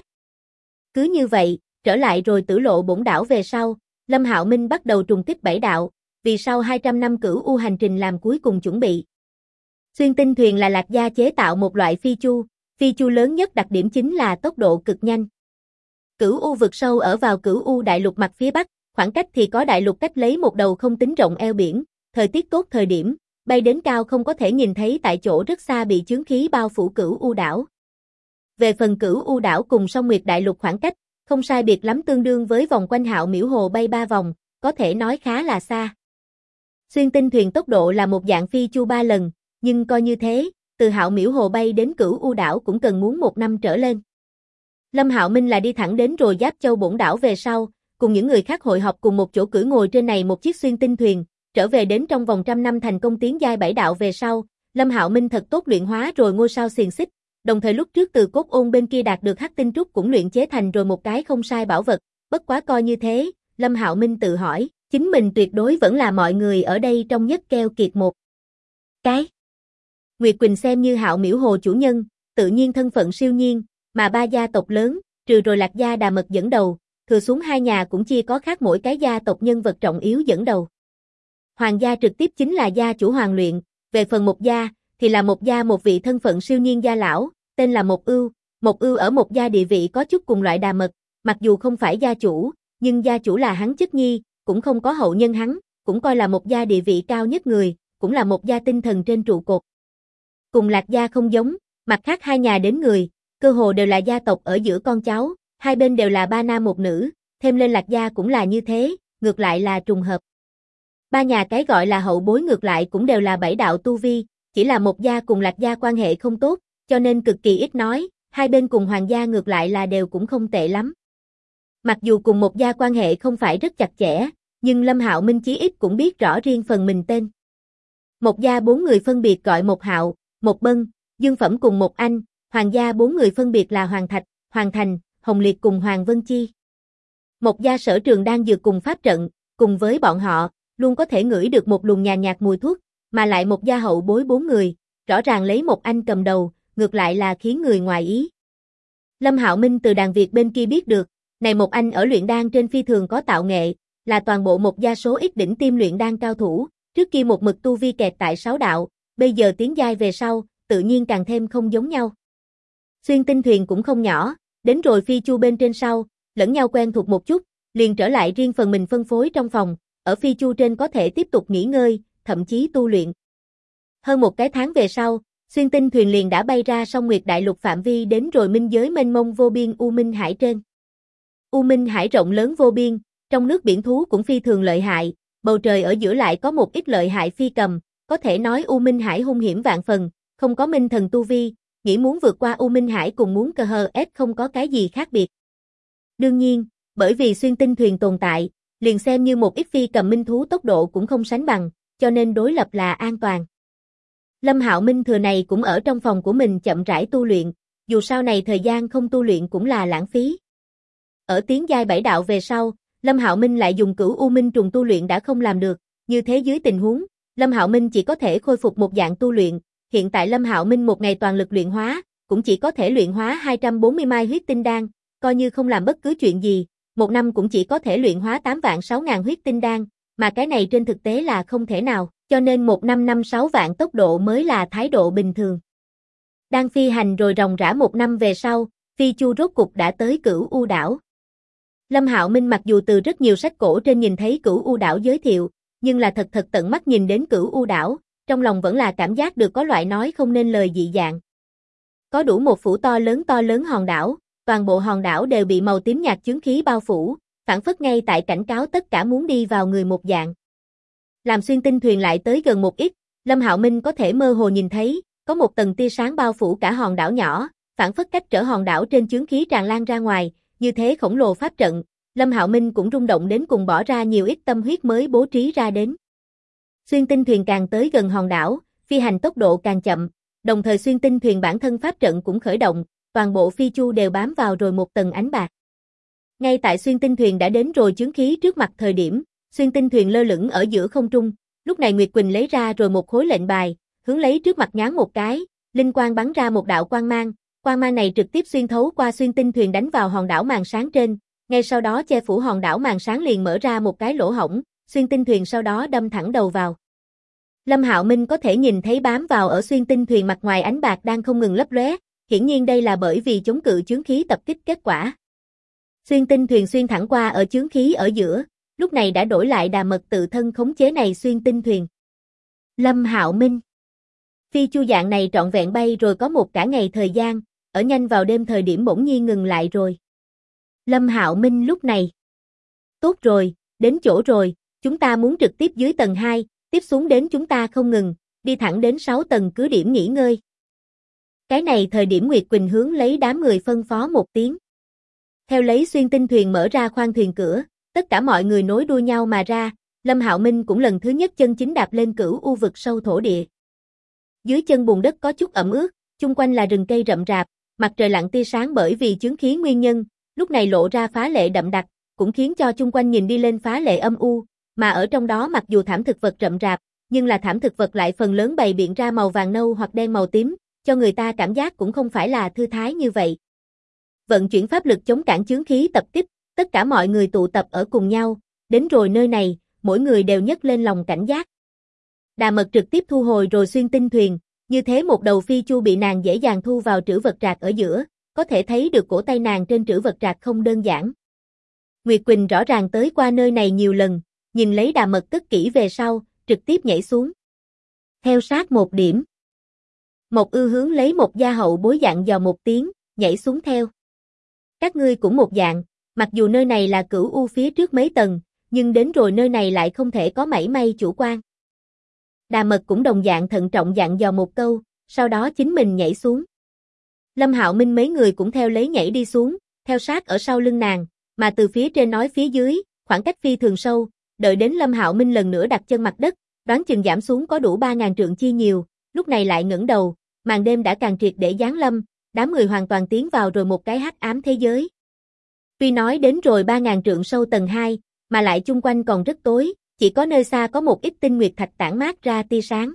Cứ như vậy, trở lại rồi Tử Lộ Bổn Đảo về sau, Lâm Hạo Minh bắt đầu trùng kích bảy đạo, vì sau 200 năm Cửu U hành trình làm cuối cùng chuẩn bị. Xuyên tinh thuyền là Lạc Gia chế tạo một loại phi chu lớn nhất đặc điểm chính là tốc độ cực nhanh. Cửu U vực sâu ở vào Cửu U đại lục mặt phía bắc, khoảng cách thì có đại lục cách lấy một đầu không tính rộng eo biển, thời tiết tốt thời điểm, bay đến cao không có thể nhìn thấy tại chỗ rất xa bị chướng khí bao phủ Cửu U đảo. Về phần Cửu U đảo cùng Song Nguyệt đại lục khoảng cách, không sai biệt lắm tương đương với vòng quanh Hạo Miễu Hồ bay 3 vòng, có thể nói khá là xa. Xuyên tinh thuyền tốc độ là một dạng phi chu 3 lần, nhưng coi như thế, từ Hạo Miễu Hồ bay đến Cửu U đảo cũng cần muốn 1 năm trở lên. Lâm Hạo Minh là đi thẳng đến rồi Giáp Châu Bổn Đảo về sau, cùng những người khác hội họp cùng một chỗ cưỡi ngồi trên này một chiếc xuyên tinh thuyền, trở về đến trong vòng 100 năm thành công tiến giai 7 đạo về sau, Lâm Hạo Minh thật tốt luyện hóa rồi ngôi sao xiềng xích, đồng thời lúc trước từ cốt ôn bên kia đạt được hắc tinh trúc cũng luyện chế thành rồi một cái không sai bảo vật, bất quá coi như thế, Lâm Hạo Minh tự hỏi, chính mình tuyệt đối vẫn là mọi người ở đây trong nhất keo kiệt một cái. Nguyệt Quỳnh xem như Hạo Miễu Hồ chủ nhân, tự nhiên thân phận siêu nhiên, mà 3 gia tộc lớn, trừ rồi Lạc Gia Đà Mật dẫn đầu, thừa xuống 2 nhà cũng chia có khác mỗi cái gia tộc nhân vật trọng yếu dẫn đầu. Hoàng gia trực tiếp chính là gia chủ Hoàng Luyện, về phần Một gia, thì là Một gia một vị thân phận siêu nhiên gia lão, tên là Một Ưu ở Một gia địa vị có chút cùng loại Đà Mật, mặc dù không phải gia chủ, nhưng gia chủ là hắn chất nhi, cũng không có hậu nhân hắn, cũng coi là Một gia địa vị cao nhất người, cũng là Một gia tinh thần trên trụ cột. Cùng Lạc gia không giống, mặt khác 2 nhà đến người, cơ hồ đều là gia tộc ở giữa con cháu, hai bên đều là 3 nam 1 nữ, thêm lên Lạc gia cũng là như thế, ngược lại là trùng hợp. 3 nhà cái gọi là hậu bối ngược lại cũng đều là 7 đạo tu vi, chỉ là Một gia cùng Lạc gia quan hệ không tốt, cho nên cực kỳ ít nói, hai bên cùng Hoàng gia ngược lại là đều cũng không tệ lắm. Mặc dù cùng Một gia quan hệ không phải rất chặt chẽ, nhưng Lâm Hạo Minh chí ít cũng biết rõ riêng phần mình tên. Một gia 4 người phân biệt gọi Một Hạo, Một Bân, Dương Phẩm cùng Một Anh, Hoàng gia 4 người phân biệt là Hoàng Thạch, Hoàng Thành, Hồng Liệt cùng Hoàng Vân Chi. Một gia Sở Trường đang dược cùng pháp trận, cùng với bọn họ, luôn có thể ngửi được một luồng nhàn nhạt mùi thuốc, mà lại Một gia hậu bối 4 người, rõ ràng lấy Một Anh cầm đầu, ngược lại là khiến người ngoài ý. Lâm Hạo Minh từ đàn Việt bên kia biết được, này Một Anh ở luyện đan trên phi thường có tạo nghệ, là toàn bộ Một gia số ít đỉnh tiêm luyện đan cao thủ, trước kia một mực tu vi kẹt tại 6 đạo, bây giờ tiến giai về sau, tự nhiên càng thêm không giống nhau. Xuyên tinh thuyền cũng không nhỏ, đến rồi phi chu bên trên sau, lẫn nhau quen thuộc một chút, liền trở lại riêng phần mình phân phối trong phòng, ở phi chu trên có thể tiếp tục nghỉ ngơi, thậm chí tu luyện. Hơn một cái tháng về sau, xuyên tinh thuyền liền đã bay ra Song Nguyệt đại lục phạm vi đến rồi minh giới mênh mông vô biên U Minh Hải trên. U Minh Hải rộng lớn vô biên, trong nước biển thú cũng phi thường lợi hại, bầu trời ở giữa lại có một ít lợi hại phi cầm, có thể nói U Minh Hải hung hiểm vạn phần, không có minh thần tu vi, nghĩ muốn vượt qua U Minh Hải cùng muốn KHS không có cái gì khác biệt. Đương nhiên, bởi vì xuyên tinh thuyền tồn tại, liền xem như một ít phi cầm minh thú tốc độ cũng không sánh bằng, cho nên đối lập là an toàn. Lâm Hạo Minh thừa này cũng ở trong phòng của mình chậm rãi tu luyện, dù sau này thời gian không tu luyện cũng là lãng phí. Ở tiến giai 7 đạo về sau, Lâm Hạo Minh lại dùng Cửu U Minh trùng tu luyện đã không làm được, như thế dưới tình huống, Lâm Hạo Minh chỉ có thể khôi phục một dạng tu luyện, hiện tại Lâm Hạo Minh một ngày toàn lực luyện hóa, cũng chỉ có thể luyện hóa 240 mai huyết tinh đan, coi như không làm bất cứ chuyện gì, một năm cũng chỉ có thể luyện hóa 8.600.000 huyết tinh đan, mà cái này trên thực tế là không thể nào, cho nên một năm 56 vạn tốc độ mới là thái độ bình thường. Đang phi hành rồi ròng rã một năm về sau, phi chu rốt cục đã tới Cửu U đảo. Lâm Hạo Minh mặc dù từ rất nhiều sách cổ trên nhìn thấy Cửu U đảo giới thiệu, nhưng là thật tận mắt nhìn đến Cửu U đảo, trong lòng vẫn là cảm giác được có loại nói không nên lời dị dạng. Có đủ một phủ to lớn hòn đảo, toàn bộ hòn đảo đều bị màu tím nhạt chướng khí bao phủ, phảng phất ngay tại cảnh cáo tất cả muốn đi vào người một dạng. Làm xuyên tinh thuyền lại tới gần một ít, Lâm Hạo Minh có thể mơ hồ nhìn thấy, có một tầng tia sáng bao phủ cả hòn đảo nhỏ, phảng phất cách trở hòn đảo trên chướng khí tràn lan ra ngoài, như thế khổng lồ pháp trận, Lâm Hạo Minh cũng rung động đến cùng bỏ ra nhiều ít tâm huyết mới bố trí ra đến. Xuyên tinh thuyền càng tới gần hòn đảo, phi hành tốc độ càng chậm, đồng thời xuyên tinh thuyền bản thân pháp trận cũng khởi động, toàn bộ phi chu đều bám vào rồi một tầng ánh bạc. Ngay tại xuyên tinh thuyền đã đến rồi chướng khí trước mặt thời điểm, xuyên tinh thuyền lơ lửng ở giữa không trung, lúc này Nguyệt Quỳnh lấy ra rồi một khối lệnh bài, hướng lấy trước mặt nhán một cái, linh quang bắn ra một đạo quang mang này trực tiếp xuyên thấu qua xuyên tinh thuyền đánh vào hòn đảo màn sáng trên, ngay sau đó che phủ hòn đảo màn sáng liền mở ra một cái lỗ hổng, xuyên tinh thuyền sau đó đâm thẳng đầu vào. Lâm Hạo Minh có thể nhìn thấy bám vào ở xuyên tinh thuyền mặt ngoài ánh bạc đang không ngừng lấp lóe, hiển nhiên đây là bởi vì chống cự chướng khí tập kích kết quả. Xuyên tinh thuyền xuyên thẳng qua ở chướng khí ở giữa, lúc này đã đổi lại Đà Mật tự thân khống chế này xuyên tinh thuyền. Lâm Hạo Minh. Phi chu dạng này trọn vẹn bay rồi có một cả ngày thời gian, ở nhanh vào đêm thời điểm bỗng nhiên ngừng lại rồi. Lâm Hạo Minh lúc này. Tốt rồi, đến chỗ rồi, chúng ta muốn trực tiếp dưới tầng 2, tiếp xuống đến chúng ta không ngừng, đi thẳng đến 6 tầng cứ điểm nghỉ ngơi. Cái này thời điểm Nguyệt Quỳnh hướng lấy đám người phân phó một tiếng. Theo lấy xuyên tinh thuyền mở ra khoang thuyền cửa, tất cả mọi người nối đuôi nhau mà ra, Lâm Hạo Minh cũng lần thứ nhất chân chính đạp lên Cửu U vực sâu thổ địa. Dưới chân bùn đất có chút ẩm ướt, chung quanh là rừng cây rậm rạp, mặt trời lặn tia sáng bởi vì chướng khí nguyên nhân, lúc này lộ ra phá lệ đậm đặc, cũng khiến cho chung quanh nhìn đi lên phá lệ âm u, mà ở trong đó mặc dù thảm thực vật rậm rạp, nhưng là thảm thực vật lại phần lớn bày biện ra màu vàng nâu hoặc đen màu tím, cho người ta cảm giác cũng không phải là thư thái như vậy. Vận chuyển pháp lực chống cản chướng khí tập kích, tất cả mọi người tụ tập ở cùng nhau, đến rồi nơi này, mỗi người đều nhấc lên lòng cảnh giác. Đà Mật trực tiếp thu hồi rồi xuyên tinh thuyền, như thế một đầu phi chu bị nàng dễ dàng thu vào trữ vật trạc ở giữa, có thể thấy được cổ tay nàng trên trữ vật trạc không đơn giản. Nguyệt Quỳnh rõ ràng tới qua nơi này nhiều lần, nhìn lấy Đà Mật cất kỹ về sau, trực tiếp nhảy xuống. Theo sát một điểm. Một ư hướng lấy một gia hậu bối dặn dò một tiếng, nhảy xuống theo. Các ngươi cũng một dạng, mặc dù nơi này là Cửu U phía trước mấy tầng, nhưng đến rồi nơi này lại không thể có mảy may chủ quan. Đà Mật cũng đồng dạng thận trọng dặn dò một câu, sau đó chính mình nhảy xuống. Lâm Hạo Minh mấy người cũng theo lấy nhảy đi xuống, theo sát ở sau lưng nàng, mà từ phía trên nói phía dưới, khoảng cách phi thường sâu, đợi đến Lâm Hạo Minh lần nữa đặt chân mặt đất, đoán chừng giảm xuống có đủ 3000 trượng chi nhiều, lúc này lại ngẩng đầu, màn đêm đã càng triệt để giáng lâm, đám người hoàn toàn tiến vào rồi một cái hắc ám thế giới. Tuy nói đến rồi 3000 trượng sâu tầng 2, mà lại chung quanh còn rất tối, chỉ có nơi xa có một ít tinh nguyệt thạch tản mát ra tia sáng.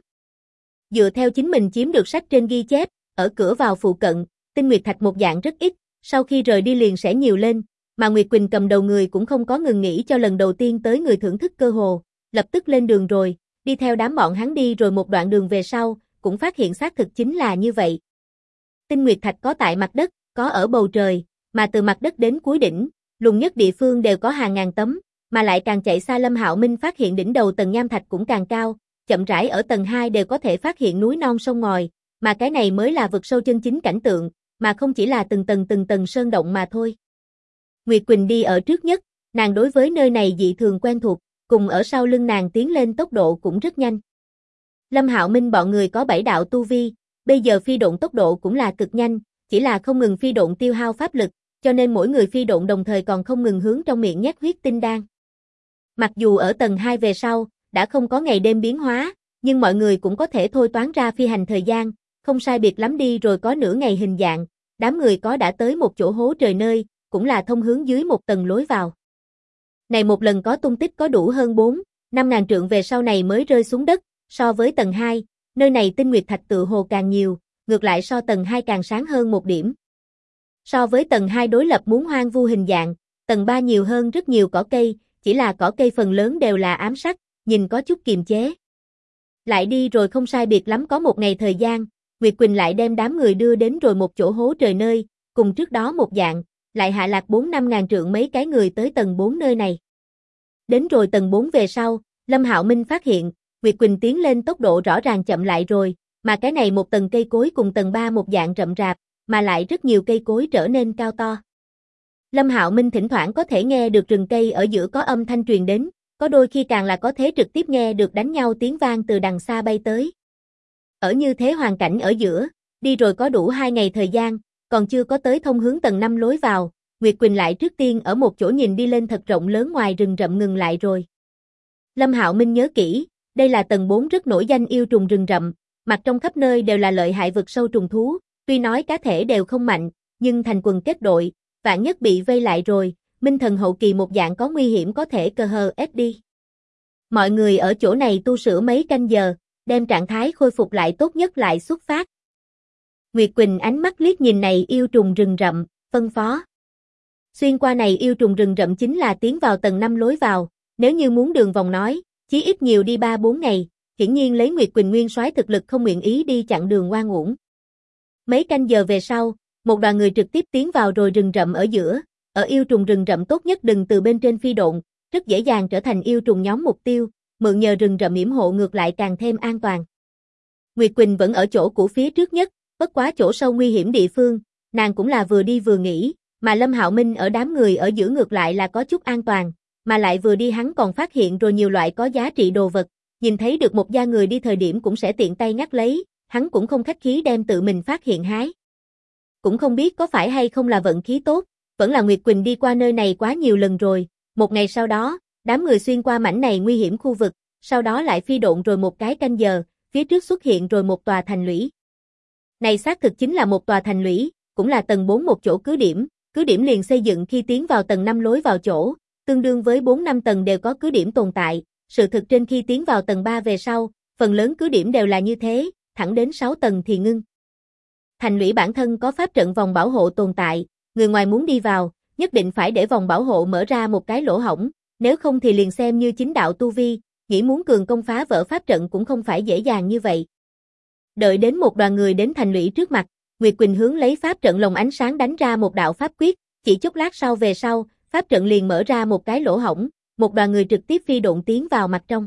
Dựa theo chính mình chiếm được sách trên ghi chép, ở cửa vào phụ cận, tinh nguyệt thạch một dạng rất ít, sau khi rời đi liền sẽ nhiều lên, mà Nguyệt Quỳnh cầm đầu người cũng không có ngừng nghỉ cho lần đầu tiên tới người thưởng thức cơ hồ, lập tức lên đường rồi, đi theo đám bọn hắn đi rồi một đoạn đường về sau, cũng phát hiện xác thực chính là như vậy. Tinh nguyệt thạch có tại mặt đất, có ở bầu trời, mà từ mặt đất đến cuối đỉnh, lùn nhất địa phương đều có hàng ngàn tấm, mà lại càng chạy xa Lâm Hạo Minh phát hiện đỉnh đầu tầng nham thạch cũng càng cao, chậm rãi ở tầng 2 đều có thể phát hiện núi non sông ngòi, mà cái này mới là vực sâu chân chính cảnh tượng, mà không chỉ là từng tầng sơn động mà thôi. Nguyệt Quỳnh đi ở trước nhất, nàng đối với nơi này dị thường quen thuộc, cùng ở sau lưng nàng tiến lên tốc độ cũng rất nhanh. Lâm Hạo Minh bọn người có 7 đạo tu vi, bây giờ phi độn tốc độ cũng là cực nhanh, chỉ là không ngừng phi độn tiêu hao pháp lực, cho nên mỗi người phi độn đồng thời còn không ngừng hướng trong miệng nhét huyết tinh đan. Mặc dù ở tầng 2 về sau, đã không có ngày đêm biến hóa, nhưng mọi người cũng có thể thôi toán ra phi hành thời gian, không sai biệt lắm đi rồi có nửa ngày hình dạng, đám người có đã tới một chỗ hố trời nơi, cũng là thông hướng dưới một tầng lối vào. Này một lần có tung tích có đủ hơn 4-5 ngàn trượng về sau này mới rơi xuống đất, so với tầng 2, nơi này tinh nguyệt thạch tự hồ càng nhiều, ngược lại so tầng 2 càng sáng hơn một điểm. So với tầng 2 đối lập muốn hoang vu hình dạng, tầng 3 nhiều hơn rất nhiều cỏ cây, chỉ là cỏ cây phần lớn đều là ám sắc, nhìn có chút kiềm chế. Lại đi rồi không sai biệt lắm có một ngày thời gian, Nguyệt Quỳnh lại đem đám người đưa đến rồi một chỗ hố trời nơi, cùng trước đó một dạng, lại hạ lạc 4-5 ngàn trượng mấy cái người tới tầng 4 nơi này. Đến rồi tầng 4 về sau, Lâm Hạo Minh phát hiện, Nguyệt Quỳnh tiến lên tốc độ rõ ràng chậm lại rồi, mà cái này một tầng cây cối cùng tầng 3 một dạng rậm rạp, mà lại rất nhiều cây cối trở nên cao to. Lâm Hạo Minh thỉnh thoảng có thể nghe được rừng cây ở giữa có âm thanh truyền đến, có đôi khi càng là có thể trực tiếp nghe được đánh nhau tiếng vang từ đằng xa bay tới. Ở như thế hoàn cảnh ở giữa, đi rồi có đủ 2 ngày thời gian, còn chưa có tới thông hướng tầng 5 lối vào, Nguyệt Quỳnh lại trước tiên ở một chỗ nhìn đi lên thật rộng lớn ngoài rừng rậm ngừng lại rồi. Lâm Hạo Minh nhớ kỹ, đây là tầng 4 rất nổi danh yêu trùng rừng rậm, mặt trong khắp nơi đều là lợi hại vực sâu trùng thú, tuy nói cá thể đều không mạnh, nhưng thành quần kết đội, vạn nhất bị vây lại rồi, minh thần hậu kỳ một dạng có nguy hiểm có thể cờ hờ ép đi. Mọi người ở chỗ này tu sửa mấy canh giờ, đem trạng thái khôi phục lại tốt nhất lại xuất phát. Nguyệt Quỳnh ánh mắt liếc nhìn này yêu trùng rừng rậm, phân phó. Xuyên qua này yêu trùng rừng rậm chính là tiến vào tầng 5 lối vào, nếu như muốn đường vòng nói, chí ít nhiều đi 3-4 ngày, hiển nhiên lấy Nguyệt Quỳnh nguyên soái thực lực không nguyện ý đi chặn đường ngoan uổng. Mấy canh giờ về sau, một đoàn người trực tiếp tiến vào rồi rừng rậm ở giữa, ở yêu trùng rừng rậm tốt nhất đừng từ bên trên phi độn, rất dễ dàng trở thành yêu trùng nhóm mục tiêu, mượn nhờ rừng rậm yểm hộ ngược lại càng thêm an toàn. Nguyệt Quỳnh vẫn ở chỗ cũ phía trước nhất, bất quá chỗ sâu nguy hiểm địa phương, nàng cũng là vừa đi vừa nghỉ, mà Lâm Hạo Minh ở đám người ở giữa ngược lại là có chút an toàn, mà lại vừa đi hắn còn phát hiện rồi nhiều loại có giá trị đồ vật, nhìn thấy được một gia người đi thời điểm cũng sẽ tiện tay ngắt lấy, hắn cũng không khách khí đem tự mình phát hiện hái. Cũng không biết có phải hay không là vận khí tốt, vẫn là Nguyệt Quỳnh đi qua nơi này quá nhiều lần rồi, một ngày sau đó, đám người xuyên qua mảnh này nguy hiểm khu vực, sau đó lại phi độn rồi một cái canh giờ, phía trước xuất hiện rồi một tòa thành lũy. Này xác thực chính là một tòa thành lũy, cũng là tầng 4 một chỗ cứ điểm liền xây dựng khi tiến vào tầng 5 lối vào chỗ, tương đương với 4-5 tầng đều có cứ điểm tồn tại, sự thực trên khi tiến vào tầng 3 về sau, phần lớn cứ điểm đều là như thế, thẳng đến 6 tầng thì ngưng. Thành lũy bản thân có pháp trận vòng bảo hộ tồn tại, người ngoài muốn đi vào, nhất định phải để vòng bảo hộ mở ra một cái lỗ hổng, nếu không thì liền xem như chính đạo tu vi, nghĩ muốn cường công phá vỡ pháp trận cũng không phải dễ dàng như vậy. Đợi đến một đoàn người đến thành lũy trước mặt, Nguyệt Quỳnh hướng lấy pháp trận lồng ánh sáng đánh ra một đạo pháp quyết, chỉ chốc lát sau về sau, pháp trận liền mở ra một cái lỗ hổng, một đoàn người trực tiếp phi độn tiến vào mặt trong.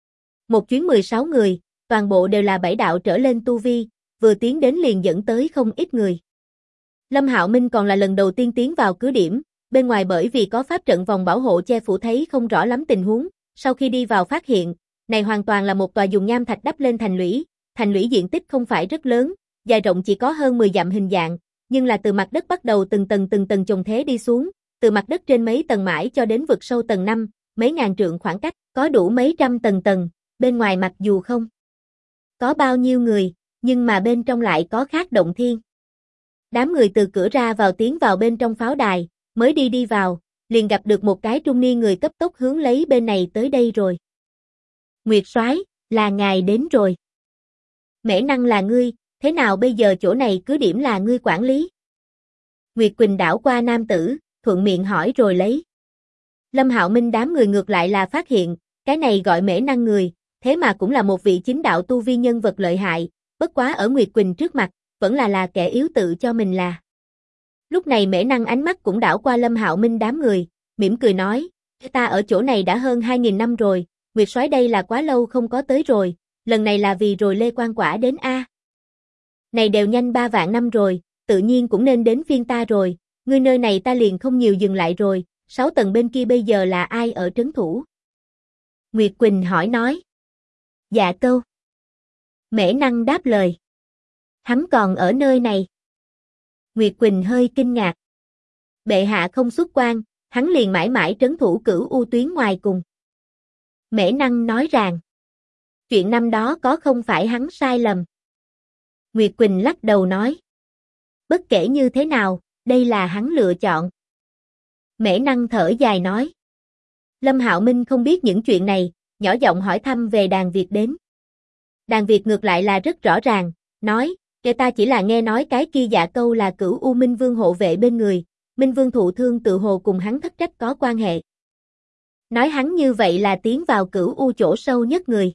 Một chuyến 16 người, toàn bộ đều là 7 đạo trở lên tu vi, vừa tiến đến liền dẫn tới không ít người. Lâm Hạo Minh còn là lần đầu tiên tiến vào cứ điểm, bên ngoài bởi vì có pháp trận vòng bảo hộ che phủ thấy không rõ lắm tình huống, sau khi đi vào phát hiện, này hoàn toàn là một tòa dùng nham thạch đắp lên thành lũy diện tích không phải rất lớn, dài rộng chỉ có hơn 10 dặm hình dạng, nhưng là từ mặt đất bắt đầu từng tầng chồng thế đi xuống, từ mặt đất trên mấy tầng mãi cho đến vực sâu tầng 5, mấy ngàn trượng khoảng cách, có đủ mấy trăm tầng, bên ngoài mặc dù không có bao nhiêu người, nhưng mà bên trong lại có khác động thiên. Đám người từ cửa ra vào tiến vào bên trong pháo đài, mới đi vào, liền gặp được một cái trung niên người cấp tốc hướng lấy bên này tới đây rồi. Nguyệt soái, là ngài đến rồi. Mễ Năng là ngươi, thế nào bây giờ chỗ này cứ điểm là ngươi quản lý? Nguyệt Quỳnh đảo qua nam tử, thuận miệng hỏi rồi lấy. Lâm Hạo Minh đám người ngược lại là phát hiện, cái này gọi Mễ Năng người, thế mà cũng là một vị chính đạo tu vi nhân vật lợi hại, bất quá ở Nguyệt Quỳnh trước mặt, vẫn là kẻ yếu tự cho mình là. Lúc này Mễ Năng ánh mắt cũng đảo qua Lâm Hạo Minh đám người, mỉm cười nói, ta ở chỗ này đã hơn 2.000 năm rồi, Nguyệt soái đây là quá lâu không có tới rồi, lần này là vì rồi Lê Quan Quả đến a. Này đều nhanh 3 vạn năm rồi, tự nhiên cũng nên đến phiên ta rồi, ngươi nơi này ta liền không nhiều dừng lại rồi, 6 tầng bên kia bây giờ là ai ở trấn thủ? Nguyệt Quỳnh hỏi nói. Dạ Câu. Mễ Năng đáp lời. Hắn còn ở nơi này. Nguyệt Quỳnh hơi kinh ngạc. Bệ hạ không xuất quan, hắn liền mãi mãi trấn thủ Cửu U tuyến ngoài cùng. Mễ Năng nói rằng, chuyện năm đó có không phải hắn sai lầm. Nguyệt Quỳnh lắc đầu nói, bất kể như thế nào, đây là hắn lựa chọn. Mễ Năng thở dài nói, Lâm Hạo Minh không biết những chuyện này, nhỏ giọng hỏi thăm về Đàn Việt đến. Đàn Việt ngược lại là rất rõ ràng, nói, kẻ ta chỉ là nghe nói cái kia Dạ Câu là Cửu U Minh Vương hộ vệ bên người, Minh Vương thụ thương tự hồ cùng hắn thất trách có quan hệ. Nói hắn như vậy là tiến vào Cửu U chỗ sâu nhất người.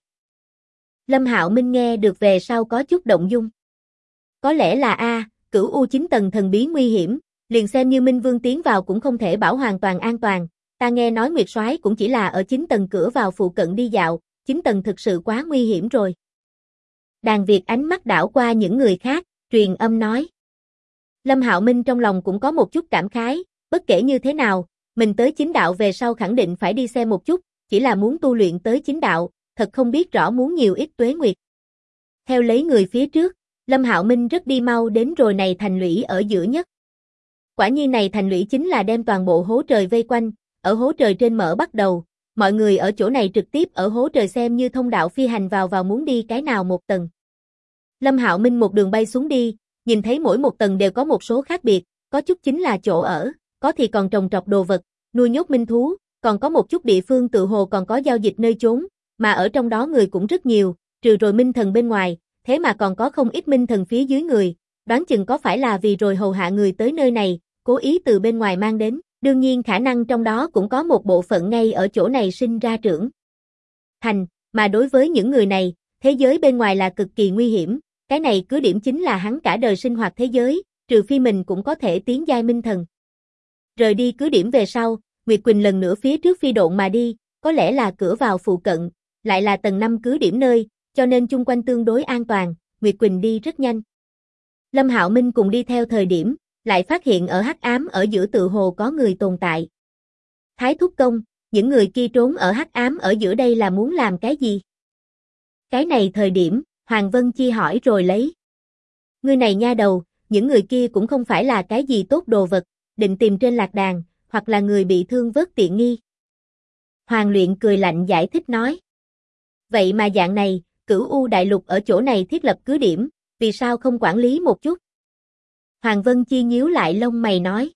Lâm Hạo Minh nghe được về sau có chút động dung. Có lẽ là Cửu U 9 tầng thần bí nguy hiểm, liền xem như Minh Vương tiến vào cũng không thể bảo hoàn toàn an toàn, ta nghe nói Nguyệt soái cũng chỉ là ở 9 tầng cửa vào phụ cận đi dạo, 9 tầng thực sự quá nguy hiểm rồi. Đàn Việt ánh mắt đảo qua những người khác, truyền âm nói. Lâm Hạo Minh trong lòng cũng có một chút cảm khái, bất kể như thế nào, mình tới chính đạo về sau khẳng định phải đi xem một chút, chỉ là muốn tu luyện tới chính đạo, thật không biết rõ muốn nhiều ít tuế nguyệt. Theo lấy người phía trước, Lâm Hạo Minh rất đi mau đến rồi này thành lũy ở giữa nhất. Quả nhiên này thành lũy chính là đem toàn bộ hố trời vây quanh, ở hố trời trên mở bắt đầu, mọi người ở chỗ này trực tiếp ở hố trời xem như thông đạo phi hành vào muốn đi cái nào một tầng. Lâm Hạo Minh một đường bay xuống đi, nhìn thấy mỗi một tầng đều có một số khác biệt, có chút chính là chỗ ở, có thì còn trồng trọt đồ vật, nuôi nhốt minh thú, còn có một chút địa phương tự hồ còn có giao dịch nơi chốn, mà ở trong đó người cũng rất nhiều, trừ rồi minh thần bên ngoài, thế mà còn có không ít minh thần phía dưới người, đoán chừng có phải là vì rồi hầu hạ người tới nơi này, cố ý từ bên ngoài mang đến, đương nhiên khả năng trong đó cũng có một bộ phận ngay ở chỗ này sinh ra trưởng thành, mà đối với những người này, thế giới bên ngoài là cực kỳ nguy hiểm, cái này cứ điểm chính là hắn cả đời sinh hoạt thế giới, trừ phi mình cũng có thể tiến giai minh thần. Rời đi cứ điểm về sau, Nguyệt Quỳnh lần nữa phía trước phi độn mà đi, có lẽ là cửa vào phụ cận, lại là tầng 5 cứ điểm nơi, cho nên chung quanh tương đối an toàn, Nguyệt Quỳnh đi rất nhanh. Lâm Hạo Minh cùng đi theo thời điểm, lại phát hiện ở hắc ám ở giữa tự hồ có người tồn tại. Thái thúc công, những người kia trốn ở hắc ám ở giữa đây là muốn làm cái gì? Cái này thời điểm, Hoàng Vân Chi hỏi rồi lấy. Ngươi này nha đầu, những người kia cũng không phải là cái gì tốt đồ vật, định tìm trên lạc đàn, hoặc là người bị thương vớt tiện nghi. Hoàng Luyện cười lạnh giải thích nói. Vậy mà dạng này, Cửu U Đại Lục ở chỗ này thiết lập cứ điểm, vì sao không quản lý một chút? Hoàng Vân Chi nhíu lại lông mày nói.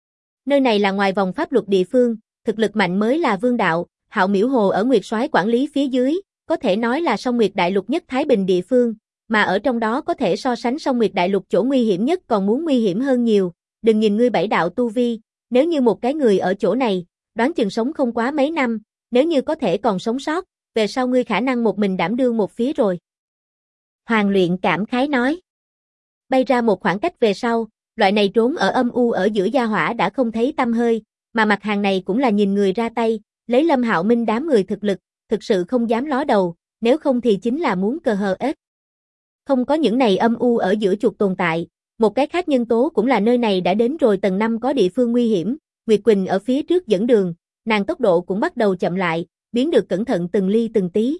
Nơi này là ngoài vòng pháp luật địa phương, thực lực mạnh mới là vương đạo, Hạo Miễu Hồ ở Nguyệt Soái quản lý phía dưới, có thể nói là song Nguyệt Đại Lục nhất thái bình địa phương, mà ở trong đó có thể so sánh song Nguyệt Đại Lục chỗ nguy hiểm nhất còn muốn nguy hiểm hơn nhiều, đừng nhìn ngươi bảy đạo tu vi, nếu như một cái người ở chỗ này, đoán chừng sống không quá mấy năm, nếu như có thể còn sống sót, về sau ngươi khả năng một mình đảm đương một phía rồi. Hoàng Luyện cảm khái nói. Bay ra một khoảng cách về sau, loại này trốn ở âm u ở giữa gia hỏa đã không thấy tăm hơi, mà mặt hàng này cũng là nhìn người ra tay, lấy Lâm Hạo Minh đám người thực lực, thực sự không dám ló đầu, nếu không thì chính là muốn cờ hờ ếch. Không có những này âm u ở giữa chuột tồn tại, một cái khác nhân tố cũng là nơi này đã đến rồi tầng 5 có địa phương nguy hiểm, Nguyệt Quỳnh ở phía trước dẫn đường, nàng tốc độ cũng bắt đầu chậm lại, biến được cẩn thận từng ly từng tí.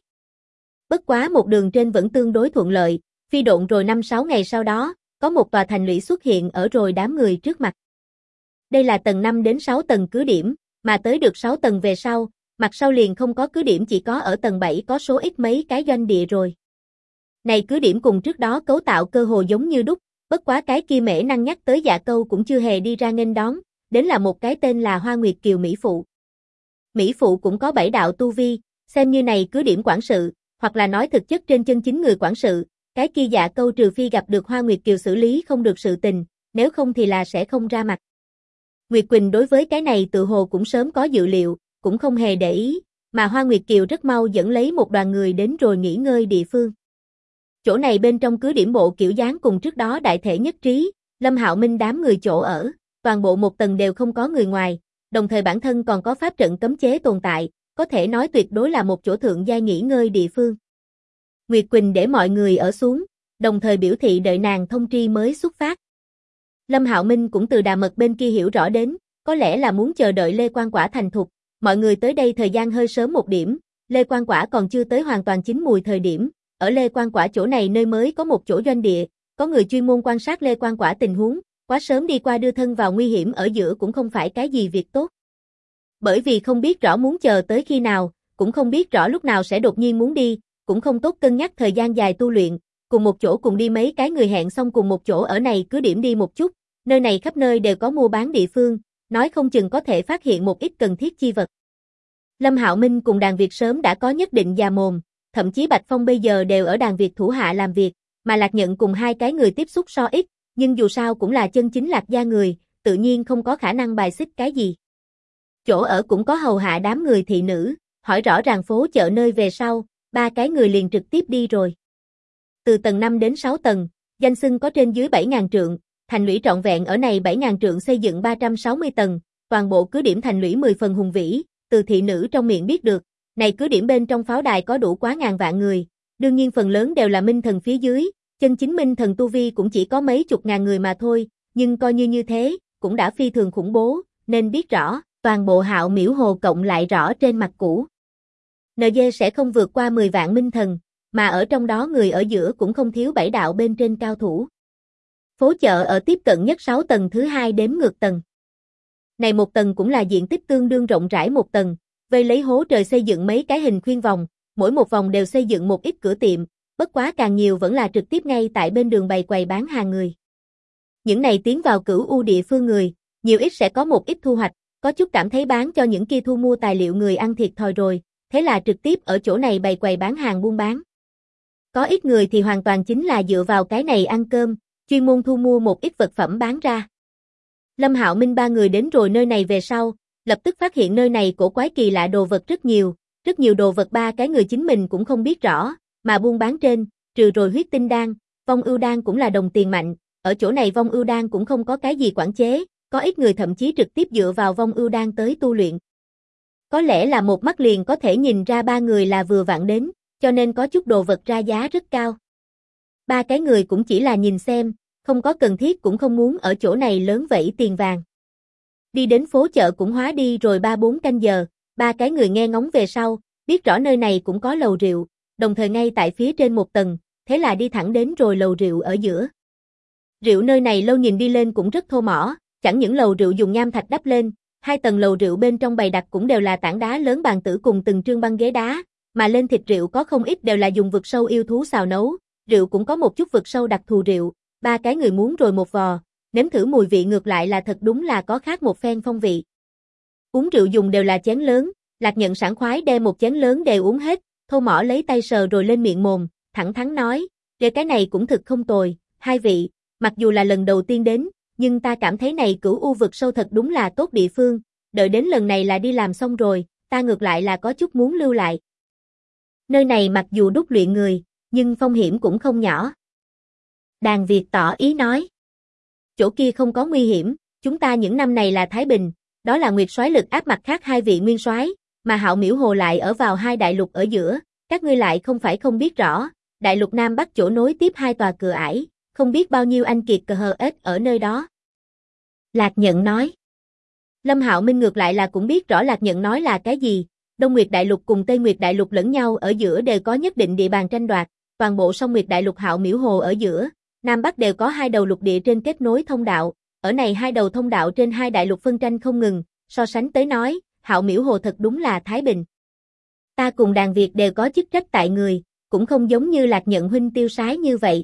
Bất quá một đường trên vẫn tương đối thuận lợi, phi độn rồi 5-6 ngày sau đó, có một tòa thành lũy xuất hiện ở rồi đám người trước mặt. Đây là tầng 5 đến 6 tầng cứ điểm, mà tới được 6 tầng về sau, mặt sau liền không có cứ điểm, chỉ có ở tầng 7 có số ít mấy cái doanh địa rồi. Này cứ điểm cùng trước đó cấu tạo cơ hồ giống như đúc, bất quá cái kia Mễ Năng nhắc tới Dạ Câu cũng chưa hề đi ra nghênh đón, đến là một cái tên là Hoa Nguyệt Kiều Mỹ Phụ. Mỹ Phụ cũng có 7 đạo tu vi, xem như này cứ điểm quản sự, hoặc là nói thực chất trên chân chính người quản sự, cái kia Dạ Câu trừ phi gặp được Hoa Nguyệt Kiều xử lý không được sự tình, nếu không thì là sẽ không ra mặt. Nguyệt Quỳnh đối với cái này tự hồ cũng sớm có dự liệu, cũng không hề để ý, mà Hoa Nguyệt Kiều rất mau dẫn lấy một đoàn người đến rồi nghỉ ngơi địa phương. Chỗ này bên trong cứ điểm bộ kiểu dáng cùng trước đó đại thể nhất trí, Lâm Hạo Minh đám người chỗ ở, toàn bộ một tầng đều không có người ngoài, đồng thời bản thân còn có pháp trận cấm chế tồn tại, có thể nói tuyệt đối là một chỗ thượng giai nghỉ ngơi địa phương. Nguyệt Quỳnh để mọi người ở xuống, đồng thời biểu thị đợi nàng thông tri mới xuất phát. Lâm Hạo Minh cũng từ Đà Mật bên kia hiểu rõ đến, có lẽ là muốn chờ đợi Lê Quan Quả thành thục, mọi người tới đây thời gian hơi sớm một điểm, Lê Quan Quả còn chưa tới hoàn toàn chín mùi thời điểm, ở Lê Quan Quả chỗ này nơi mới có một chỗ doanh địa, có người chuyên môn quan sát Lê Quan Quả tình huống, quá sớm đi qua đưa thân vào nguy hiểm ở giữa cũng không phải cái gì việc tốt. Bởi vì không biết rõ muốn chờ tới khi nào, cũng không biết rõ lúc nào sẽ đột nhiên muốn đi, cũng không tốt cân nhắc thời gian dài tu luyện, cùng một chỗ cùng đi mấy cái người hẹn xong cùng một chỗ ở này cứ điểm đi một chút, nơi này khắp nơi đều có mua bán địa phương, nói không chừng có thể phát hiện một ít cần thiết chi vật. Lâm Hạo Minh cùng đàn Việt sớm đã có nhất định già mồm, thậm chí Bạch Phong bây giờ đều ở đàn Việt thủ hạ làm việc, mà Lạc Nhận cùng hai cái người tiếp xúc so ít, nhưng dù sao cũng là chân chính Lạc gia người, tự nhiên không có khả năng bài xích cái gì. Chỗ ở cũng có hầu hạ đám người thị nữ, hỏi rõ ràng phố chợ nơi về sau, ba cái người liền trực tiếp đi rồi. Từ tầng 5 đến 6 tầng, danh xưng có trên dưới 7.000 trượng, thành lũy trọn vẹn ở này 7.000 trượng xây dựng 360 tầng, toàn bộ cứ điểm thành lũy 10 phần hùng vĩ, từ thị nữ trong miệng biết được, này cứ điểm bên trong pháo đài có đủ quá ngàn vạn người, đương nhiên phần lớn đều là minh thần phía dưới, chân chính minh thần tu vi cũng chỉ có mấy chục ngàn người mà thôi, nhưng coi như thế, cũng đã phi thường khủng bố, nên biết rõ, toàn bộ Hạo Miễu Hồ cộng lại rõ trên mặt cũ. NG sẽ không vượt qua 10 vạn minh thần, mà ở trong đó người ở giữa cũng không thiếu 7 đạo bên trên cao thủ. Phố chợ ở tiếp cận nhất 6 tầng thứ 2 đếm ngược tầng. Này một tầng cũng là diện tích tương đương rộng rãi một tầng, vây lấy hố trời xây dựng mấy cái hình khuyên vòng, mỗi một vòng đều xây dựng một ít cửa tiệm, bất quá càng nhiều vẫn là trực tiếp ngay tại bên đường bày quầy bán hàng người. Những này tiến vào Cửu U địa phương người, nhiều ít sẽ có một ít thu hoạch, có chút cảm thấy bán cho những kia thu mua tài liệu người ăn thiệt thòi rồi, thế là trực tiếp ở chỗ này bày quầy bán hàng buôn bán. Có ít người thì hoàn toàn chính là dựa vào cái này ăn cơm, chuyên môn thu mua một ít vật phẩm bán ra. Lâm Hạo Minh ba người đến rồi nơi này về sau, lập tức phát hiện nơi này cổ quái kỳ lạ đồ vật rất nhiều đồ vật ba cái người chính mình cũng không biết rõ, mà buôn bán trên, trừ rồi huyết tinh đan, vong ưu đan cũng là đồng tiền mạnh, ở chỗ này vong ưu đan cũng không có cái gì quản chế, có ít người thậm chí trực tiếp dựa vào vong ưu đan tới tu luyện. Có lẽ là một mắt liền có thể nhìn ra ba người là vừa vặn đến, cho nên có chút đồ vật ra giá rất cao. Ba cái người cũng chỉ là nhìn xem, không có cần thiết cũng không muốn ở chỗ này lớn vẩy tiền vàng. Đi đến phố chợ cũng hóa đi rồi 3-4 canh giờ, ba cái người nghe ngóng về sau, biết rõ nơi này cũng có lầu rượu, đồng thời ngay tại phía trên một tầng, thế là đi thẳng đến rồi lầu rượu ở giữa. Rượu nơi này lâu nhìn đi lên cũng rất thô mỏ, chẳng những lầu rượu dùng nham thạch đắp lên, 2 tầng lầu rượu bên trong bày đặt cũng đều là tảng đá lớn bàn tử cùng từng trương băng ghế đá, mà lên thịt rượu có không ít đều là dùng vực sâu yêu thú xào nấu, rượu cũng có một chút vực sâu đặc thù rượu, ba cái người muốn rồi một vò, nếm thử mùi vị ngược lại là thật đúng là có khác một phen phong vị. Uống rượu dùng đều là chén lớn, Lạc Nhận sảng khoái đem một chén lớn đều uống hết, thô mỏ lấy tay sờ rồi lên miệng mồm, thẳng thắn nói, cái này cũng thực không tồi, hai vị, mặc dù là lần đầu tiên đến, nhưng ta cảm thấy này Cửu U vực sâu thật đúng là tốt địa phương, đợi đến lần này là đi làm xong rồi, ta ngược lại là có chút muốn lưu lại. Nơi này mặc dù đúc luyện người, nhưng phong hiểm cũng không nhỏ. Đàn Việt tỏ ý nói, chỗ kia không có nguy hiểm, chúng ta những năm này là Thái Bình, đó là Nguyệt Soái lực áp mặt khác hai vị nguyên soái, mà Hạo Miễu Hồ lại ở vào hai đại lục ở giữa, các ngươi lại không phải không biết rõ, đại lục Nam Bắc chỗ nối tiếp hai tòa cửa ải, không biết bao nhiêu anh kiệt cờ hờ ếch ở nơi đó. Lạc Nhận nói. Lâm Hạo Minh ngược lại là cũng biết rõ Lạc Nhận nói là cái gì, Đông Nguyệt Đại Lục cùng Tây Nguyệt Đại Lục lẫn nhau ở giữa đều có nhất định địa bàn tranh đoạt, toàn bộ Song Nguyệt Đại Lục Hạo Miễu Hồ ở giữa, Nam Bắc đều có hai đầu lục địa trên kết nối thông đạo, ở này hai đầu thông đạo trên hai đại lục phân tranh không ngừng, so sánh tới nói, Hạo Miễu Hồ thật đúng là thái bình. Ta cùng Đàn Việt đều có chức trách tại người, cũng không giống như Lạc Nhận huynh tiêu sái như vậy.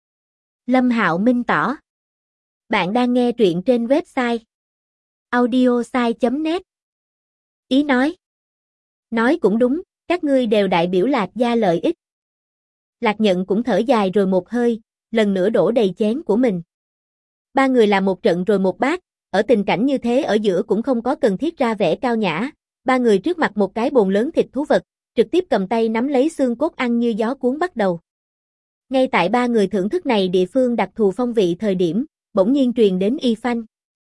Lâm Hạo Minh tỏ. Bạn đang nghe truyện trên website audiosai.net. Ý nói. Nói cũng đúng, các ngươi đều đại biểu Lạc gia lợi ích. Lạc Nhận cũng thở dài rồi một hơi, lần nữa đổ đầy chén của mình. Ba người làm một trận rồi một bát, ở tình cảnh như thế ở giữa cũng không có cần thiết ra vẻ cao nhã, ba người trước mặt một cái bồn lớn thịt thú vật, trực tiếp cầm tay nắm lấy xương cốt ăn như gió cuốn bắt đầu. Ngay tại ba người thưởng thức này địa phương đặc thù phong vị thời điểm, bỗng nhiên truyền đến y phanh.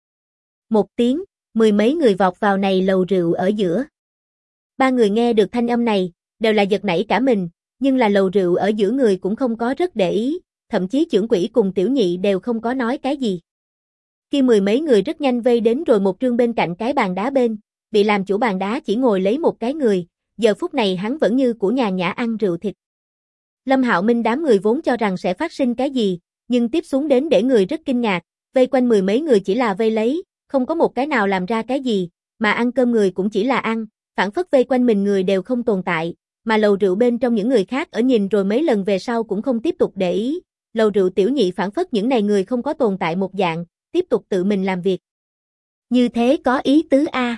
Một tiếng, mười mấy người vọt vào này lầu rượu ở giữa. Ba người nghe được thanh âm này, đều là giật nảy cả mình, nhưng là lầu rượu ở giữa người cũng không có rất để ý, thậm chí trưởng quỹ cùng tiểu nhị đều không có nói cái gì. Khi mười mấy người rất nhanh vây đến rồi một trương bên cạnh cái bàn đá bên, bị làm chủ bàn đá chỉ ngồi lấy một cái người, giờ phút này hắn vẫn như của nhà nhã ăn rượu thịt. Lâm Hạo Minh đám người vốn cho rằng sẽ phát sinh cái gì, nhưng tiếp xuống đến để người rất kinh ngạc, vây quanh mười mấy người chỉ là vây lấy, không có một cái nào làm ra cái gì, mà ăn cơm người cũng chỉ là ăn, phản phất vây quanh mình người đều không tồn tại, mà lầu rượu bên trong những người khác ở nhìn rồi mấy lần về sau cũng không tiếp tục để ý, lầu rượu tiểu nhị phản phất những này người không có tồn tại một dạng, tiếp tục tự mình làm việc. Như thế có ý tứ a.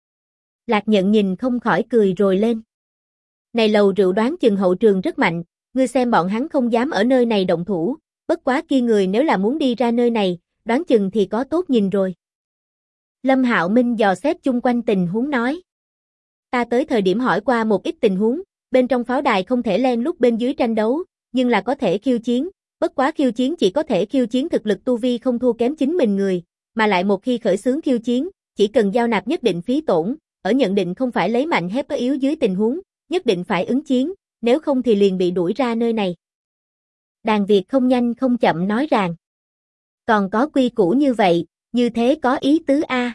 Lạc Nhận nhìn không khỏi cười rồi lên. Này lầu rượu đoán chừng hậu trường rất mạnh, ngươi xem bọn hắn không dám ở nơi này động thủ, bất quá kia người nếu là muốn đi ra nơi này, đoán chừng thì có tốt nhìn rồi. Lâm Hạo Minh dò xét chung quanh tình huống nói. Ta tới thời điểm hỏi qua một ít tình huống, bên trong pháo đài không thể len lút bên dưới tranh đấu, nhưng là có thể khiêu chiến, bất quá khiêu chiến chỉ có thể khiêu chiến thực lực tu vi không thua kém chính mình người, mà lại một khi khởi xướng khiêu chiến, chỉ cần giao nạp nhất định phí tổn, ở nhận định không phải lấy mạnh ép yếu dưới tình huống, nhất định phải ứng chiến, nếu không thì liền bị đuổi ra nơi này. Đàn Việt không nhanh không chậm nói rằng, còn có quy củ như vậy, như thế có ý tứ a.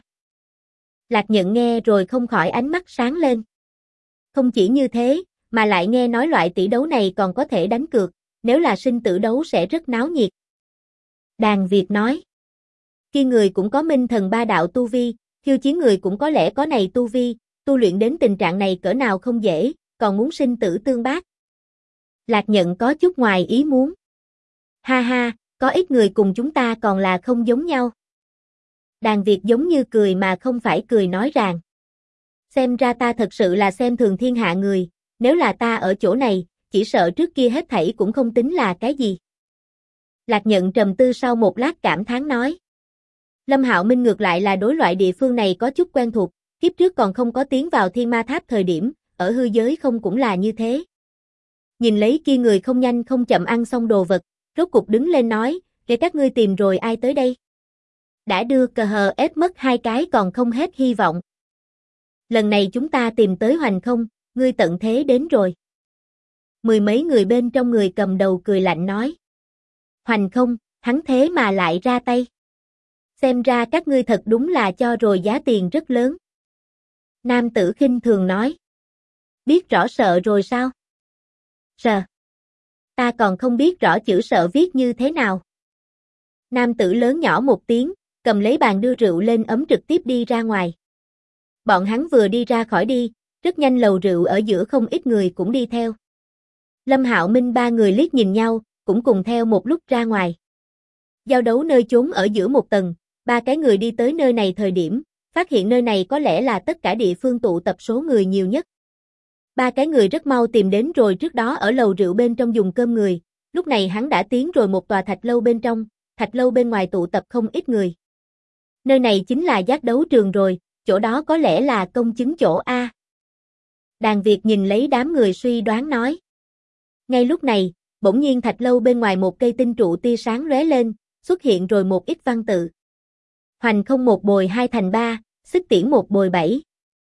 Lạc Nhận nghe rồi không khỏi ánh mắt sáng lên. Không chỉ như thế, mà lại nghe nói loại tỷ đấu này còn có thể đánh cược, nếu là sinh tử đấu sẽ rất náo nhiệt. Đàn Việt nói, khi người cũng có minh thần ba đạo tu vi, khiêu chiến người cũng có lẽ có này tu vi, tu luyện đến tình trạng này cỡ nào không dễ, còn muốn sinh tử tương bác. Lạc Nhận có chút ngoài ý muốn. Ha ha, có ít người cùng chúng ta còn là không giống nhau. Đàn Việt giống như cười mà không phải cười nói rằng, xem ra ta thật sự là xem thường thiên hạ người, nếu là ta ở chỗ này, chỉ sợ trước kia hết thảy cũng không tính là cái gì. Lạc Nhận trầm tư sau một lát cảm thán nói. Lâm Hạo Minh ngược lại là đối loại địa phương này có chút quen thuộc, kiếp trước còn không có tiến vào Thiên Ma Tháp thời điểm, ở hư giới không cũng là như thế. Nhìn lấy kia người không nhanh không chậm ăn xong đồ vật, rốt cục đứng lên nói, để các ngươi tìm rồi ai tới đây? Đã đưa cờ hờ ép mất 2 cái còn không hết hy vọng. Lần này chúng ta tìm tới Hoành Không, ngươi tận thế đến rồi. Mười mấy người bên trong người cầm đầu cười lạnh nói. Hoành Không, hắn thế mà lại ra tay. Xem ra các ngươi thật đúng là cho rồi giá tiền rất lớn. Nam tử khinh thường nói. Biết rõ sợ rồi sao? Sợ. Ta còn không biết rõ chữ sợ viết như thế nào. Nam tử lớn nhỏ một tiếng, cầm lấy bàn đưa rượu lên ấm trực tiếp đi ra ngoài. Bọn hắn vừa đi ra khỏi đi, rất nhanh lầu rượu ở giữa không ít người cũng đi theo. Lâm Hạo Minh 3 người liếc nhìn nhau, cũng cùng theo một lúc ra ngoài. Giao đấu nơi chốn ở giữa một tầng, 3 cái người đi tới nơi này thời điểm, phát hiện nơi này có lẽ là tất cả địa phương tụ tập số người nhiều nhất. 3 cái người rất mau tìm đến rồi trước đó ở lầu rượu bên trong dùng cơm người, lúc này hắn đã tiến rồi một tòa thạch lâu bên trong, thạch lâu bên ngoài tụ tập không ít người. Nơi này chính là giác đấu trường rồi, chỗ đó có lẽ là công chứng chỗ A. Đàn Việt nhìn lấy đám người suy đoán nói. Ngay lúc này, bỗng nhiên thạch lâu bên ngoài một cây tinh trụ tia sáng lóe lên, xuất hiện rồi một ít văn tự. Hoành không 1 bồi 2 thành 3, xích tiễn 1 bồi 7.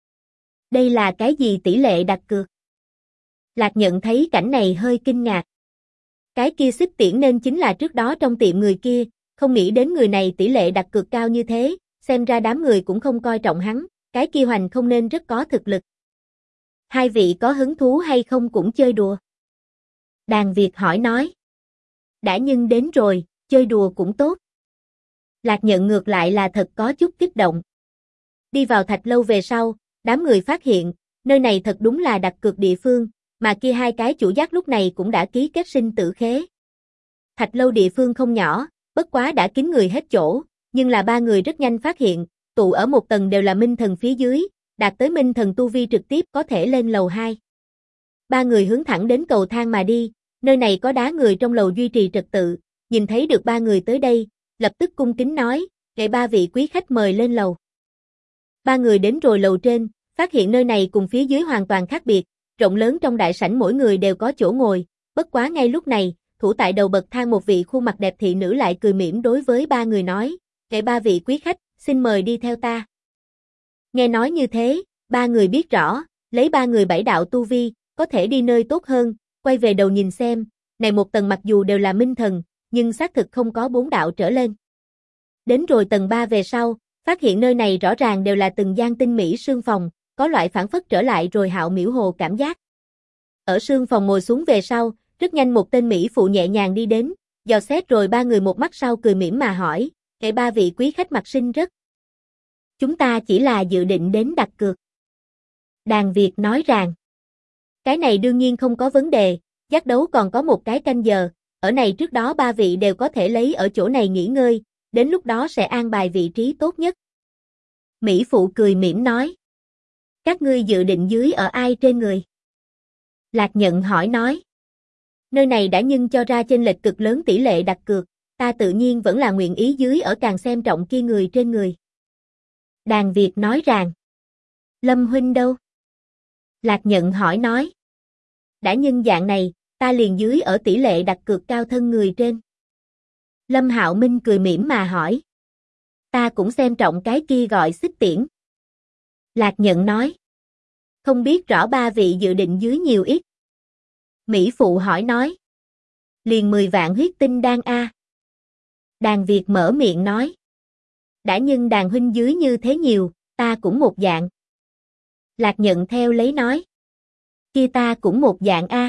Đây là cái gì tỷ lệ đặt cược? Lạc Nhận thấy cảnh này hơi kinh ngạc. Cái kia xích tiễn nên chính là trước đó trong tiệm người kia, không nghĩ đến người này tỷ lệ đặt cược cao như thế, xem ra đám người cũng không coi trọng hắn, cái kia Hoành không nên rất có thực lực. Hai vị có hứng thú hay không cũng chơi đùa? Đàn Việt hỏi nói. Đã nhưng đến rồi, chơi đùa cũng tốt. Lạc Nhận ngược lại là thật có chút kích động. Đi vào thạch lâu về sau, đám người phát hiện, nơi này thật đúng là đặt cược địa phương, mà kia 2 cái chủ giác lúc này cũng đã ký kết sinh tử khế. Thạch lâu địa phương không nhỏ, bất quá đã kín người hết chỗ, nhưng là 3 người rất nhanh phát hiện, tụ ở một tầng đều là minh thần phía dưới, đạt tới minh thần tu vi trực tiếp có thể lên lầu 2. 3 người hướng thẳng đến cầu thang mà đi, nơi này có đá người trong lầu duy trì trật tự, nhìn thấy được 3 người tới đây, lập tức cung kính nói, để 3 vị quý khách mời lên lầu. 3 người đến rồi lầu trên, phát hiện nơi này cùng phía dưới hoàn toàn khác biệt, rộng lớn trong đại sảnh mỗi người đều có chỗ ngồi, bất quá ngay lúc này, thủ tại đầu bậc thang một vị khuôn mặt đẹp thị nữ lại cười mỉm đối với 3 người nói, để 3 vị quý khách, xin mời đi theo ta. Nghe nói như thế, 3 người biết rõ, lấy 3 người 7 đạo tu vi, có thể đi nơi tốt hơn, quay về đầu nhìn xem, này một tầng mặc dù đều là minh thần, nhưng xác thực không có 4 đạo trở lên. Đến rồi tầng 3 về sau, phát hiện nơi này rõ ràng đều là từng gian tinh mỹ sương phòng, có loại phản phất trở lại rồi Hạo Miểu Hồ cảm giác. Ở sương phòng ngồi xuống về sau, rất nhanh một tên mỹ phụ nhẹ nhàng đi đến, dò xét rồi 3 người một mắt sau cười mỉm mà hỏi, "Kể 3 vị quý khách mặt xinh rất. Chúng ta chỉ là dự định đến đặt cược." Đàn Việt nói rằng, cái này đương nhiên không có vấn đề, giác đấu còn có một cái canh giờ, ở này trước đó 3 vị đều có thể lấy ở chỗ này nghỉ ngơi, đến lúc đó sẽ an bài vị trí tốt nhất. Mỹ phụ cười mỉm nói, các ngươi dự định dưới ở ai trên người? Lạc Nhận hỏi nói, nơi này đã nhưng cho ra chênh lệch cực lớn tỷ lệ đặt cược, ta tự nhiên vẫn là nguyện ý dưới ở càng xem trọng kia người trên người. Đàn Việt nói rằng, Lâm huynh đâu? Lạc Nhận hỏi nói, đã nhưng dạng này, ta liền dưới ở tỷ lệ đặt cược cao thân người trên. Lâm Hạo Minh cười mỉm mà hỏi, ta cũng xem trọng cái kia gọi xích tiễn. Lạc Nhận nói, không biết rõ 3 vị dự định dưới nhiều ít. Mỹ phụ hỏi nói, liền 10 vạn huyết tinh đan a. Đàn Việt mở miệng nói, đã nhưng đàn huynh dưới như thế nhiều, ta cũng một dạng. Lạc Nhận theo lấy nói, kia ta cũng một dạng a.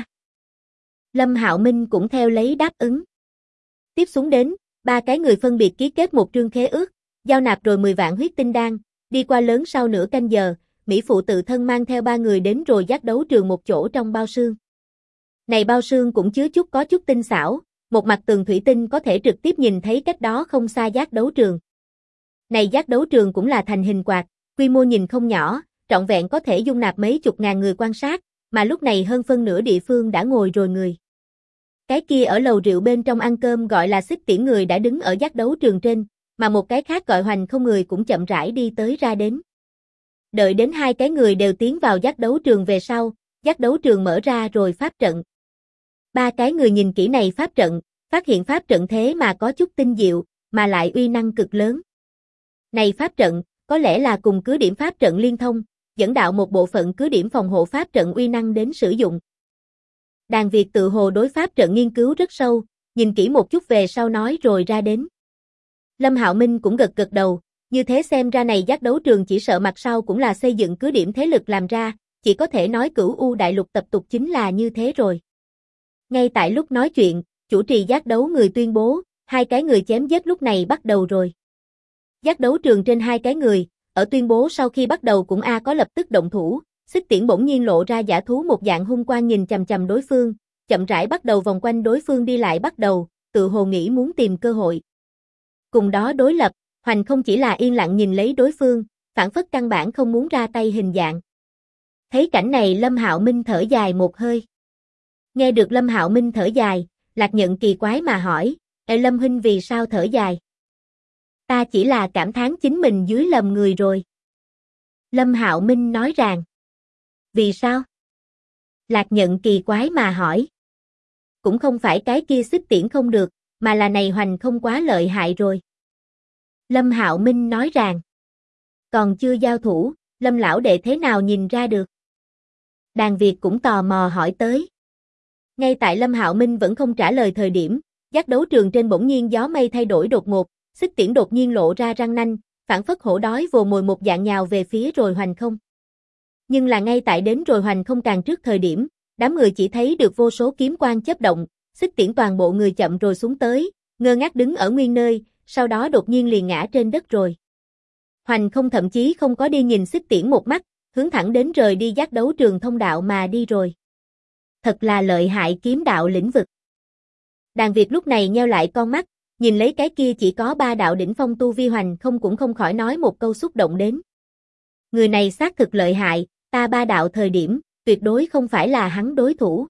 Lâm Hạo Minh cũng theo lấy đáp ứng. Tiếp xuống đến, 3 cái người phân biệt ký kết một trương khế ước, giao nạp rồi 10 vạn huyết tinh đan, đi qua lớn sau nửa canh giờ, Mỹ phụ tự thân mang theo 3 người đến rồi giác đấu trường một chỗ trong bao sương. Này bao sương cũng chứa có chút tinh xảo, một mặt tường thủy tinh có thể trực tiếp nhìn thấy cách đó không xa giác đấu trường. Này giác đấu trường cũng là thành hình quạt, quy mô nhìn không nhỏ, trọn vẹn có thể dung nạp mấy chục ngàn người quan sát, mà lúc này hơn phân nửa địa phương đã ngồi rồi người. Cái kia ở lầu rượu bên trong ăn cơm gọi là Xích Tiễn người đã đứng ở giác đấu trường trên, mà một cái khác gọi Hoành Không người cũng chậm rãi đi tới ra đến. Đợi đến hai cái người đều tiến vào giác đấu trường về sau, giác đấu trường mở ra rồi pháp trận. Ba cái người nhìn kỹ này pháp trận, phát hiện pháp trận thế mà có chút tinh diệu, mà lại uy năng cực lớn. Này pháp trận, có lẽ là cùng cứ điểm pháp trận liên thông, dẫn đạo một bộ phận cứ điểm phòng hộ pháp trận uy năng đến sử dụng. Đàn Việt tự hồ đối pháp trận nghiên cứu rất sâu, nhìn kỹ một chút về sau nói rồi ra đến. Lâm Hạo Minh cũng gật gật đầu, như thế xem ra này giác đấu trường chỉ sợ mặt sau cũng là xây dựng cứ điểm thế lực làm ra, chỉ có thể nói Cửu U đại lục tập tục chính là như thế rồi. Ngay tại lúc nói chuyện, chủ trì giác đấu người tuyên bố, hai cái người chém giết lúc này bắt đầu rồi. Giác đấu trường trên hai cái người, ở tuyên bố sau khi bắt đầu cũng có lập tức động thủ, Xích Tiễn bỗng nhiên lộ ra giả thú một dạng hung quang nhìn chằm chằm đối phương, chậm rãi bắt đầu vòng quanh đối phương đi lại bắt đầu, tự hồ nghĩ muốn tìm cơ hội. Cùng đó đối lập, Hoành Không chỉ là yên lặng nhìn lấy đối phương, phản phất căn bản không muốn ra tay hình dạng. Thấy cảnh này Lâm Hạo Minh thở dài một hơi. Nghe được Lâm Hạo Minh thở dài, Lạc Nhận kỳ quái mà hỏi, Lâm huynh vì sao thở dài? Ta chỉ là cảm thán chính mình dưới lầm người rồi. Lâm Hạo Minh nói rằng. Vì sao? Lạc Nhận kỳ quái mà hỏi. Cũng không phải cái kia Xích Tiễn không được, mà là này Hoành Không quá lợi hại rồi. Lâm Hạo Minh nói rằng. Còn chưa giao thủ, Lâm lão đệ thế nào nhìn ra được? Đàn Việt cũng tò mò hỏi tới. Ngay tại Lâm Hạo Minh vẫn không trả lời thời điểm, giác đấu trường trên bỗng nhiên gió mây thay đổi đột ngột, Xích Tiễn đột nhiên lộ ra răng nanh, phản phất hổ đói vồ mồi một dạng nhào về phía rồi Hoành Không. Nhưng là ngay tại đến rồi Hoành Không càng trước thời điểm, đám người chỉ thấy được vô số kiếm quang chớp động, Xích Tiễn toàn bộ người chậm rồi xuống tới, ngơ ngác đứng ở nguyên nơi, sau đó đột nhiên liền ngã trên đất rồi. Hoành Không thậm chí không có đi nhìn Xích Tiễn một mắt, hướng thẳng đến rời đi giác đấu trường thông đạo mà đi rồi. Thật là lợi hại kiếm đạo lĩnh vực. Đàn Việt lúc này nheo lại con mắt, nhìn lấy cái kia chỉ có 3 đạo đỉnh phong tu vi Hoành Không cũng không khỏi nói một câu xúc động đến. Người này xác thực lợi hại, ta 3 đạo thời điểm, tuyệt đối không phải là hắn đối thủ.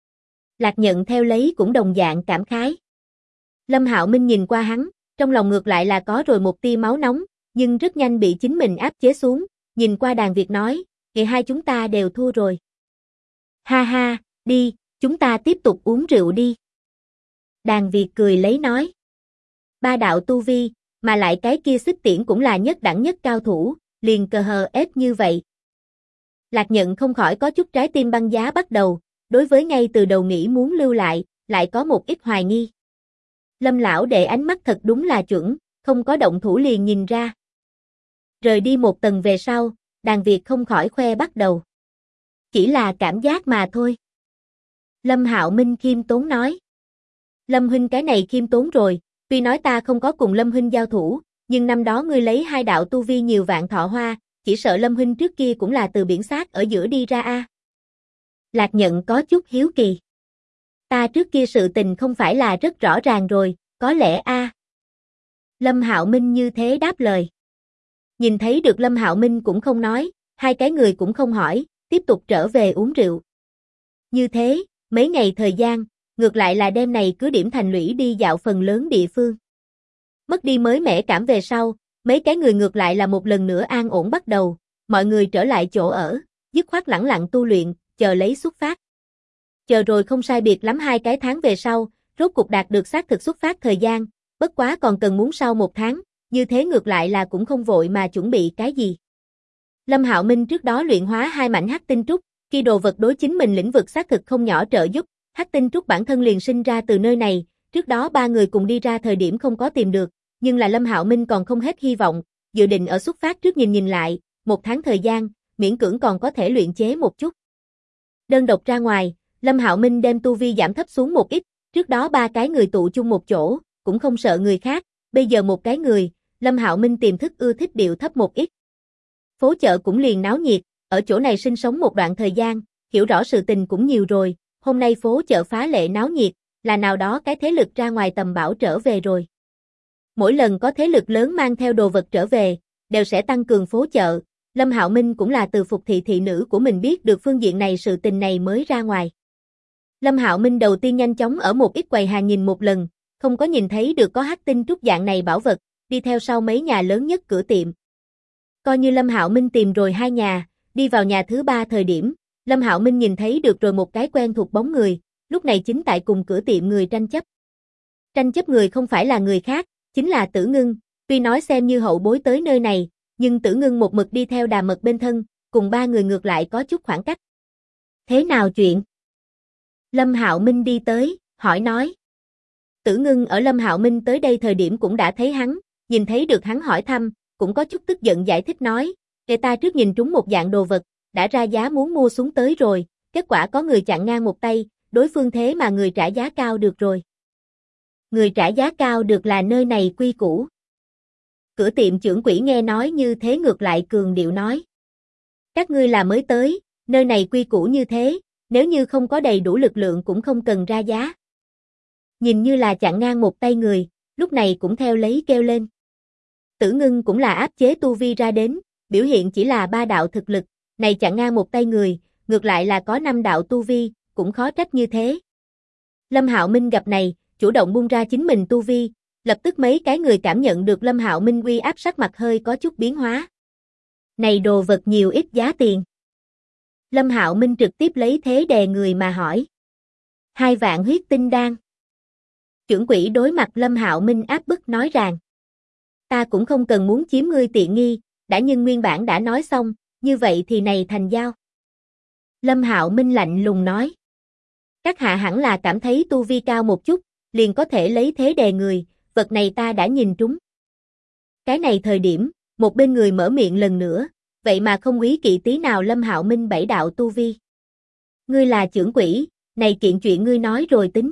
Lạc Nhận theo lấy cũng đồng dạng cảm khái. Lâm Hạo Minh nhìn qua hắn, trong lòng ngược lại là có rồi một tia máu nóng, nhưng rất nhanh bị chính mình áp chế xuống, nhìn qua Đàn Việt nói, ngày hai chúng ta đều thua rồi. Ha ha, đi, chúng ta tiếp tục uống rượu đi. Đàn Việt cười lấy nói. 3 đạo tu vi, mà lại cái kia Xích Tiễn cũng là nhất đẳng nhất cao thủ, liền cờ hờ ép như vậy. Lạc Nhận không khỏi có chút trái tim băng giá bắt đầu, đối với ngay từ đầu nghĩ muốn lưu lại có một ít hoài nghi. Lâm lão đệ ánh mắt thật đúng là chuẩn, không có động thủ liền nhìn ra. Rời đi một tầng về sau, Đàn Việt không khỏi khoe bắt đầu. Chỉ là cảm giác mà thôi. Lâm Hạo Minh khiêm tốn nói. Lâm huynh cái này khiêm tốn rồi, tuy nói ta không có cùng Lâm huynh giao thủ, nhưng năm đó ngươi lấy 2 đạo tu vi nhiều vạn thọ hoa, chỉ sợ Lâm huynh trước kia cũng là từ biển sát ở giữa đi ra a. Lạc Nhận có chút hiếu kỳ. Ta trước kia sự tình không phải là rất rõ ràng rồi, có lẽ a. Lâm Hạo Minh như thế đáp lời. Nhìn thấy được Lâm Hạo Minh cũng không nói, hai cái người cũng không hỏi, tiếp tục trở về uống rượu. Như thế, mấy ngày thời gian, ngược lại là đêm này cứ điểm thành lũy đi dạo phần lớn địa phương. Mất đi mới mẻ cảm về sau, mấy cái người ngược lại là một lần nữa an ổn bắt đầu, mọi người trở lại chỗ ở, dứt khoát lẳng lặng tu luyện, chờ lấy xuất phát. Chờ rồi không sai biệt lắm 2 cái tháng về sau, rốt cục đạt được xác thực xuất phát thời gian, bất quá còn cần muốn sau 1 tháng, như thế ngược lại là cũng không vội mà chuẩn bị cái gì. Lâm Hạo Minh trước đó luyện hóa 2 mảnh hắc tinh trúc, khi đồ vật đối chính mình lĩnh vực xác thực không nhỏ trợ giúp, hắc tinh trúc bản thân liền sinh ra từ nơi này, trước đó 3 người cùng đi ra thời điểm không có tìm được, nhưng là Lâm Hạo Minh còn không hết hy vọng, dự định ở xuất phát trước nhìn lại, 1 tháng thời gian, miễn cưỡng còn có thể luyện chế một chút. Đơn độc ra ngoài, Lâm Hạo Minh đem tu vi giảm thấp xuống một ít, trước đó 3 cái người tụ chung một chỗ, cũng không sợ người khác, bây giờ một cái người, Lâm Hạo Minh tiềm thức ưa thích điệu thấp một ít. Phố chợ cũng liền náo nhiệt, ở chỗ này sinh sống một đoạn thời gian, hiểu rõ sự tình cũng nhiều rồi, hôm nay phố chợ phá lệ náo nhiệt, là nào đó cái thế lực ra ngoài tầm bảo trở về rồi. Mỗi lần có thế lực lớn mang theo đồ vật trở về, đều sẽ tăng cường phố chợ, Lâm Hạo Minh cũng là từ Phục thị thị nữ của mình biết được phương diện này sự tình này mới ra ngoài. Lâm Hạo Minh đầu tiên nhanh chóng ở một ít quầy hàng nhìn một lần, không có nhìn thấy được có hắc tinh trúc dạng này bảo vật, đi theo sau mấy nhà lớn nhất cửa tiệm. Coi như Lâm Hạo Minh tìm rồi 2 nhà, đi vào nhà thứ 3 thời điểm, Lâm Hạo Minh nhìn thấy được rồi một cái quen thuộc bóng người, lúc này chính tại cùng cửa tiệm người tranh chấp. Tranh chấp người không phải là người khác, chính là Tử Ngưng, tuy nói xem như hậu bối tới nơi này, nhưng Tử Ngưng một mực đi theo Đàm Mật bên thân, cùng 3 người ngược lại có chút khoảng cách. Thế nào chuyện? Lâm Hạo Minh đi tới, hỏi nói. Tử Ngưng ở Lâm Hạo Minh tới đây thời điểm cũng đã thấy hắn, nhìn thấy được hắn hỏi thăm, cũng có chút tức giận giải thích nói, để ta trước nhìn trúng một dạng đồ vật, đã ra giá muốn mua xuống tới rồi, kết quả có người chặn ngang một tay, đối phương thế mà người trả giá cao được rồi. Người trả giá cao được là nơi này quy củ. Cửa tiệm trưởng quỹ nghe nói như thế ngược lại cường điệu nói. Các ngươi là mới tới, nơi này quy củ như thế, nếu như không có đầy đủ lực lượng cũng không cần ra giá. Nhìn như là chặn ngang một tay người, lúc này cũng theo lấy kêu lên. Tử Ngưng cũng là áp chế tu vi ra đến, biểu hiện chỉ là 3 đạo thực lực, này chặn ngang một tay người, ngược lại là có 5 đạo tu vi, cũng khó trách như thế. Lâm Hạo Minh gặp này, chủ động buông ra chính mình tu vi, lập tức mấy cái người cảm nhận được Lâm Hạo Minh uy áp, sắc mặt hơi có chút biến hóa. Này đồ vật nhiều ít giá tiền? Lâm Hạo Minh trực tiếp lấy thế đè người mà hỏi. 2 vạn huyết tinh đan. Trưởng quỹ đối mặt Lâm Hạo Minh áp bức nói rằng. Ta cũng không cần muốn chiếm ngươi tiện nghi, đã nhưng nguyên bản đã nói xong, như vậy thì này thành giao. Lâm Hạo Minh lạnh lùng nói. Các hạ hẳn là cảm thấy tu vi cao một chút, liền có thể lấy thế đè người, vật này ta đã nhìn trúng. Cái này thời điểm, một bên người mở miệng lần nữa, vậy mà không quý kỵ tí nào Lâm Hạo Minh 7 đạo tu vi. Ngươi là trưởng quỹ, này kiện chuyện ngươi nói rồi tính.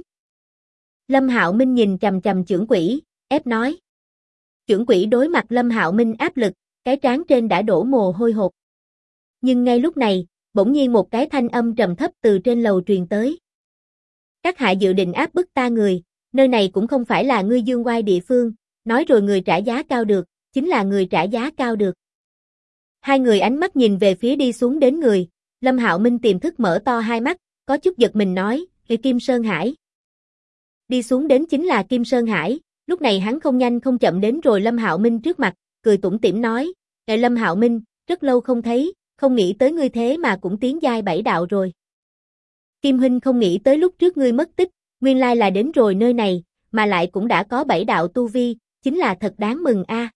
Lâm Hạo Minh nhìn chằm chằm trưởng quỹ, ép nói. Trưởng quỹ đối mặt Lâm Hạo Minh áp lực, cái trán trên đã đổ mồ hôi hột. Nhưng ngay lúc này, bỗng nhiên một cái thanh âm trầm thấp từ trên lầu truyền tới. Các hạ dự định áp bức ta người, nơi này cũng không phải là ngươi dương oai địa phương, nói rồi người trả giá cao được, chính là người trả giá cao được. 2 người ánh mắt nhìn về phía đi xuống đến người, Lâm Hạo Minh tiềm thức mở to 2 mắt, có chút giật mình nói, Kim Sơn Hải. Đi xuống đến chính là Kim Sơn Hải, lúc này hắn không nhanh không chậm đến rồi Lâm Hạo Minh trước mặt, cười tủm tỉm nói, Lâm Hạo Minh, rất lâu không thấy, không nghĩ tới ngươi thế mà cũng tiến giai 7 đạo rồi. Kim huynh không nghĩ tới lúc trước ngươi mất tích, nguyên lai là đến rồi nơi này, mà lại cũng đã có 7 đạo tu vi, chính là thật đáng mừng a.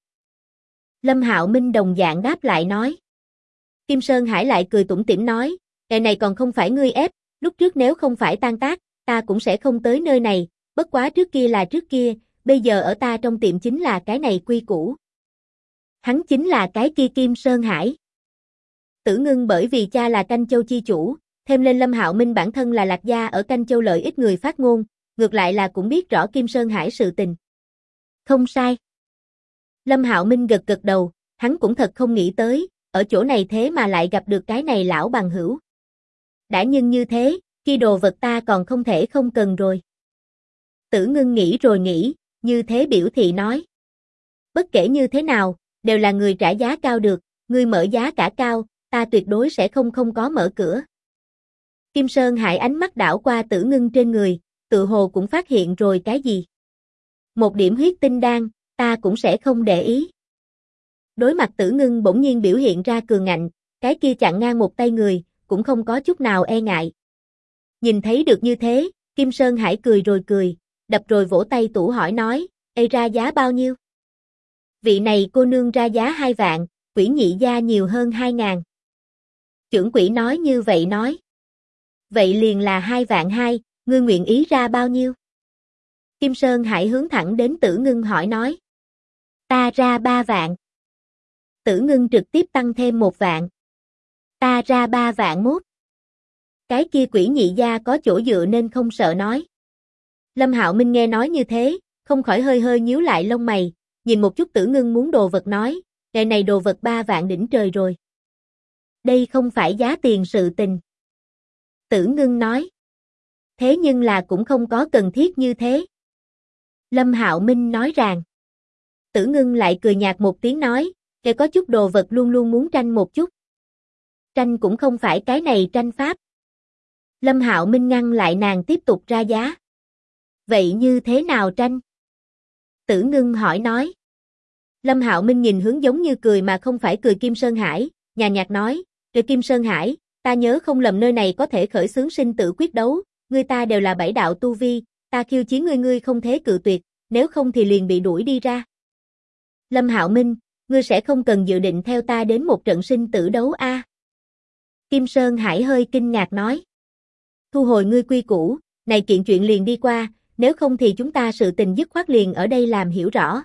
Lâm Hạo Minh đồng dạng đáp lại nói. Kim Sơn Hải lại cười tủm tỉm nói, này còn không phải ngươi ép, lúc trước nếu không phải tan tác, ta cũng sẽ không tới nơi này, bất quá trước kia là trước kia, bây giờ ở ta trong tiệm chính là cái này quy củ. Hắn chính là cái kia Kim Sơn Hải. Tử Ngưng bởi vì cha là Canh Châu chi chủ, thêm lên Lâm Hạo Minh bản thân là Lạc gia ở Canh Châu lợi ích người phát ngôn, ngược lại là cũng biết rõ Kim Sơn Hải sự tình. Không sai. Lâm Hạo Minh gật gật đầu, hắn cũng thật không nghĩ tới, ở chỗ này thế mà lại gặp được cái này lão bằng hữu. Đã nhưng như thế, khi đồ vật ta còn không thể không cần rồi. Tử Ngưng nghĩ rồi nghĩ, như thế biểu thị nói. Bất kể như thế nào, đều là người trả giá cao được, người mở giá cả cao, ta tuyệt đối sẽ không có mở cửa. Kim Sơn Hải ánh mắt đảo qua Tử Ngưng trên người, tự hồ cũng phát hiện rồi cái gì. Một điểm huyết tinh đan, ta cũng sẽ không để ý. Đối mặt Tử Ngưng bỗng nhiên biểu hiện ra cường ngạnh, cái kia chặn ngang một tay người, cũng không có chút nào e ngại. Nhìn thấy được như thế, Kim Sơn Hải cười rồi cười, đập rồi vỗ tay tủ hỏi nói, ra giá bao nhiêu? Vị này cô nương ra giá 2 vạn, quỷ nhị gia nhiều hơn 2.000. Trưởng quỹ nói như vậy nói. Vậy liền là 2 vạn 2, ngươi nguyện ý ra bao nhiêu? Kim Sơn Hải hướng thẳng đến Tử Ngưng hỏi nói. Ta ra 3 vạn. Tử Ngưng trực tiếp tăng thêm 1 vạn. Ta ra 3 vạn mốt. Cái kia quỷ nhị gia có chỗ dựa nên không sợ nói. Lâm Hạo Minh nghe nói như thế, không khỏi hơi hơi nhíu lại lông mày, nhìn một chút Tử Ngưng muốn đồ vật nói, ngày này đồ vật 3 vạn đỉnh trời rồi. Đây không phải giá tiền sự tình. Tử Ngưng nói. Thế nhưng là cũng không có cần thiết như thế. Lâm Hạo Minh nói rằng. Tử Ngưng lại cười nhạt một tiếng nói, có chút đồ vật luôn luôn muốn tranh một chút. Tranh cũng không phải cái này tranh pháp. Lâm Hạo Minh ngăn lại nàng tiếp tục ra giá. Vậy như thế nào tranh? Tử Ngưng hỏi nói. Lâm Hạo Minh nhìn hướng giống như cười mà không phải cười Kim Sơn Hải, nhàn nhạt nói, "Rồi Kim Sơn Hải, ta nhớ không lầm nơi này có thể khởi xướng sinh tử quyết đấu, ngươi ta đều là bảy đạo tu vi, ta khiêu chiến ngươi không thế cự tuyệt, nếu không thì liền bị đuổi đi ra." Lâm Hạo Minh, ngươi sẽ không cần dự định theo ta đến một trận sinh tử đấu a? Kim Sơn Hải hơi kinh ngạc nói. Thu hồi ngươi quy củ, này kiện chuyện liền đi qua, nếu không thì chúng ta sự tình dứt khoát liền ở đây làm hiểu rõ.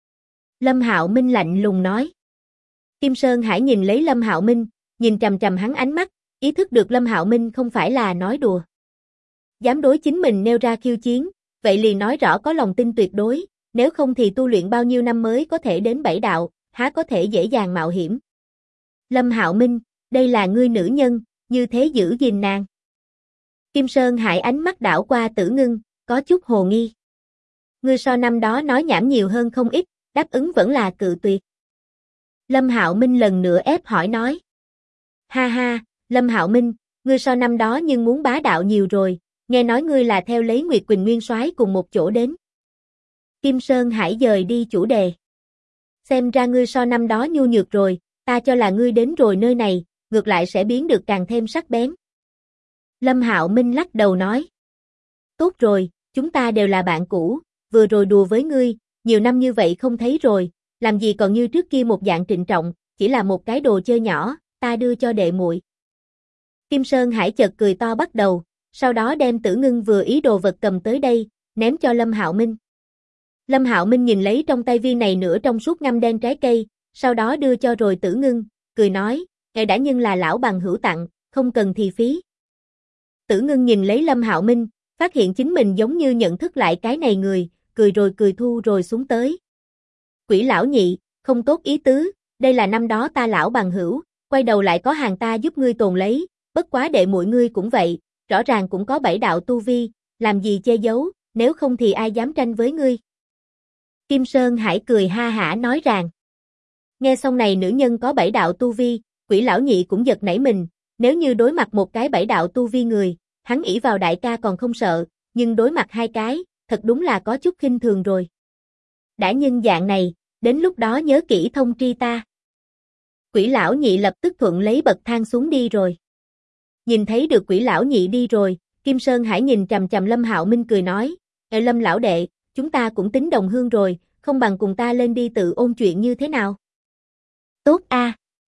Lâm Hạo Minh lạnh lùng nói. Kim Sơn Hải nhìn lấy Lâm Hạo Minh, nhìn trầm trầm hắn ánh mắt, ý thức được Lâm Hạo Minh không phải là nói đùa. Dám đối chính mình nêu ra khiêu chiến, vậy liền nói rõ có lòng tin tuyệt đối, nếu không thì tu luyện bao nhiêu năm mới có thể đến bảy đạo, há có thể dễ dàng mạo hiểm. Lâm Hạo Minh, đây là ngươi nữ nhân, như thế giữ gìn nàng. Kim Sơn Hải ánh mắt đảo qua Tử Ngưng, có chút hồ nghi. Ngươi so năm đó nói nhảm nhiều hơn không ít, đáp ứng vẫn là cự tuyệt. Lâm Hạo Minh lần nữa ép hỏi nói. Ha ha, Lâm Hạo Minh, ngươi so năm đó nhưng muốn bá đạo nhiều rồi, nghe nói ngươi là theo lấy Nguyệt Quỳnh Nguyên soái cùng một chỗ đến. Kim Sơn Hải dời đi chủ đề. Xem ra ngươi so năm đó nhu nhược rồi, ta cho là ngươi đến rồi nơi này, ngược lại sẽ biến được càng thêm sắc bén. Lâm Hạo Minh lắc đầu nói. Tốt rồi, chúng ta đều là bạn cũ, vừa rồi đùa với ngươi, nhiều năm như vậy không thấy rồi, làm gì còn như trước kia một dạng trịnh trọng, chỉ là một cái đồ chơi nhỏ, ta đưa cho đệ muội. Kim Sơn Hải chợt cười to bắt đầu, sau đó đem Tử Ngưng vừa ý đồ vật cầm tới đây, ném cho Lâm Hạo Minh. Lâm Hạo Minh nhìn lấy trong tay viên này nửa trong suốt ngăm đen trái cây, sau đó đưa cho rồi Tử Ngưng, cười nói, ngài đã nhưng là lão bằng hữu tặng, không cần thì phí. Tử Ngưng nhìn lấy Lâm Hạo Minh, phát hiện chính mình giống như nhận thức lại cái này người, cười rồi cười thu rồi xuống tới. Quỷ lão nhị, không tốt ý tứ, đây là năm đó ta lão bằng hữu, quay đầu lại có hàng ta giúp ngươi tồn lấy, bất quá đệ muội ngươi cũng vậy, rõ ràng cũng có bảy đạo tu vi, làm gì che giấu, nếu không thì ai dám tranh với ngươi. Kim Sơn Hải cười ha hả nói rằng. Nghe xong này nữ nhân có bảy đạo tu vi, quỷ lão nhị cũng giật nảy mình, nếu như đối mặt một cái bảy đạo tu vi người, hắn ỷ vào đại ca còn không sợ, nhưng đối mặt hai cái, thật đúng là có chút khinh thường rồi. Đã nhưng dạng này, đến lúc đó nhớ kỹ thông tri ta. Quỷ lão nhị lập tức thuận lấy bậc thang xuống đi rồi. Nhìn thấy được quỷ lão nhị đi rồi, Kim Sơn Hải nhìn trầm trầm Lâm Hạo Minh cười nói, Lâm lão đệ, chúng ta cũng tính đồng hương rồi, không bằng cùng ta lên đi tự ôn chuyện như thế nào? Tốt a.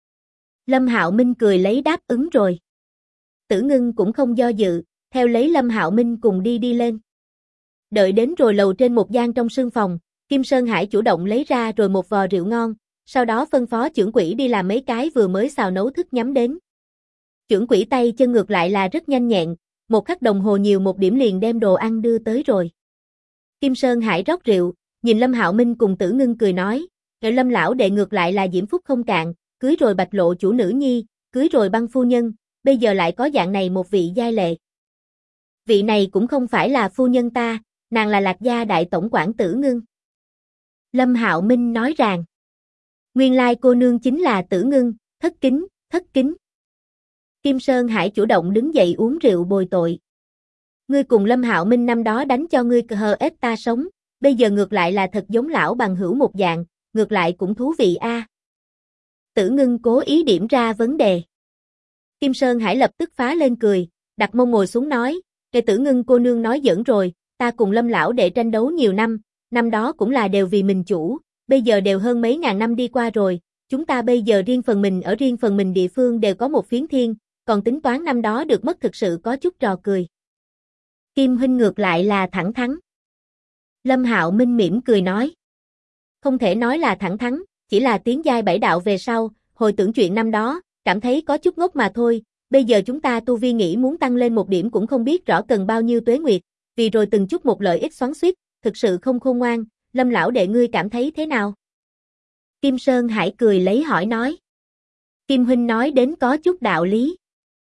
Lâm Hạo Minh cười lấy đáp ứng rồi. Tử Ngưng cũng không do dự, theo lấy Lâm Hạo Minh cùng đi lên. Đợi đến rồi lầu trên một gian trong sương phòng, Kim Sơn Hải chủ động lấy ra rồi một vò rượu ngon, sau đó phân phó chưởng quỷ đi làm mấy cái vừa mới xào nấu thức nhắm đến. Chưởng quỷ tay chân ngược lại là rất nhanh nhẹn, một khắc đồng hồ nhiều một điểm liền đem đồ ăn đưa tới rồi. Kim Sơn Hải rót rượu, nhìn Lâm Hạo Minh cùng Tử Ngưng cười nói, Lâm lão đệ ngược lại là diễm phúc không cạn, cưới rồi Bạch Lộ chủ nữ nhi, cưới rồi Băng phu nhân, bây giờ lại có dạng này một vị giai lệ. Vị này cũng không phải là phu nhân ta, nàng là Lạc gia đại tổng quản Tử Ngưng. Lâm Hạo Minh nói rằng, nguyên lai cô nương chính là Tử Ngưng, thất kính, thất kính. Kim Sơn Hải chủ động đứng dậy uống rượu bồi tội. Ngươi cùng Lâm Hạo Minh năm đó đánh cho ngươi hờ ết ta sống, bây giờ ngược lại là thật giống lão bằng hữu một dạng, ngược lại cũng thú vị a. Tử Ngưng cố ý điểm ra vấn đề. Kim Sơn Hải lập tức phá lên cười, đặt mông ngồi xuống nói, "Kệ Tử Ngưng cô nương nói giỡn rồi, ta cùng Lâm lão đệ tranh đấu nhiều năm, năm đó cũng là đều vì mình chủ, bây giờ đều hơn mấy ngàn năm đi qua rồi, chúng ta bây giờ riêng phần mình ở riêng phần mình địa phương đều có một phiến thiên, còn tính toán năm đó được mất thực sự có chút trò cười." Kim huynh ngược lại là thẳng thắn. Lâm Hạo Minh mỉm cười nói, không thể nói là thẳng thắn, chỉ là tiến giai bảy đạo về sau, hồi tưởng chuyện năm đó, cảm thấy có chút ngốc mà thôi, bây giờ chúng ta tu vi nghĩ muốn tăng lên một điểm cũng không biết rõ cần bao nhiêu tuế nguyệt, vì rồi từng chút một lợi ích xoắn xuýt, thực sự không khôn ngoan, Lâm lão đệ ngươi cảm thấy thế nào? Kim Sơn Hải cười lấy hỏi nói. Kim huynh nói đến có chút đạo lý.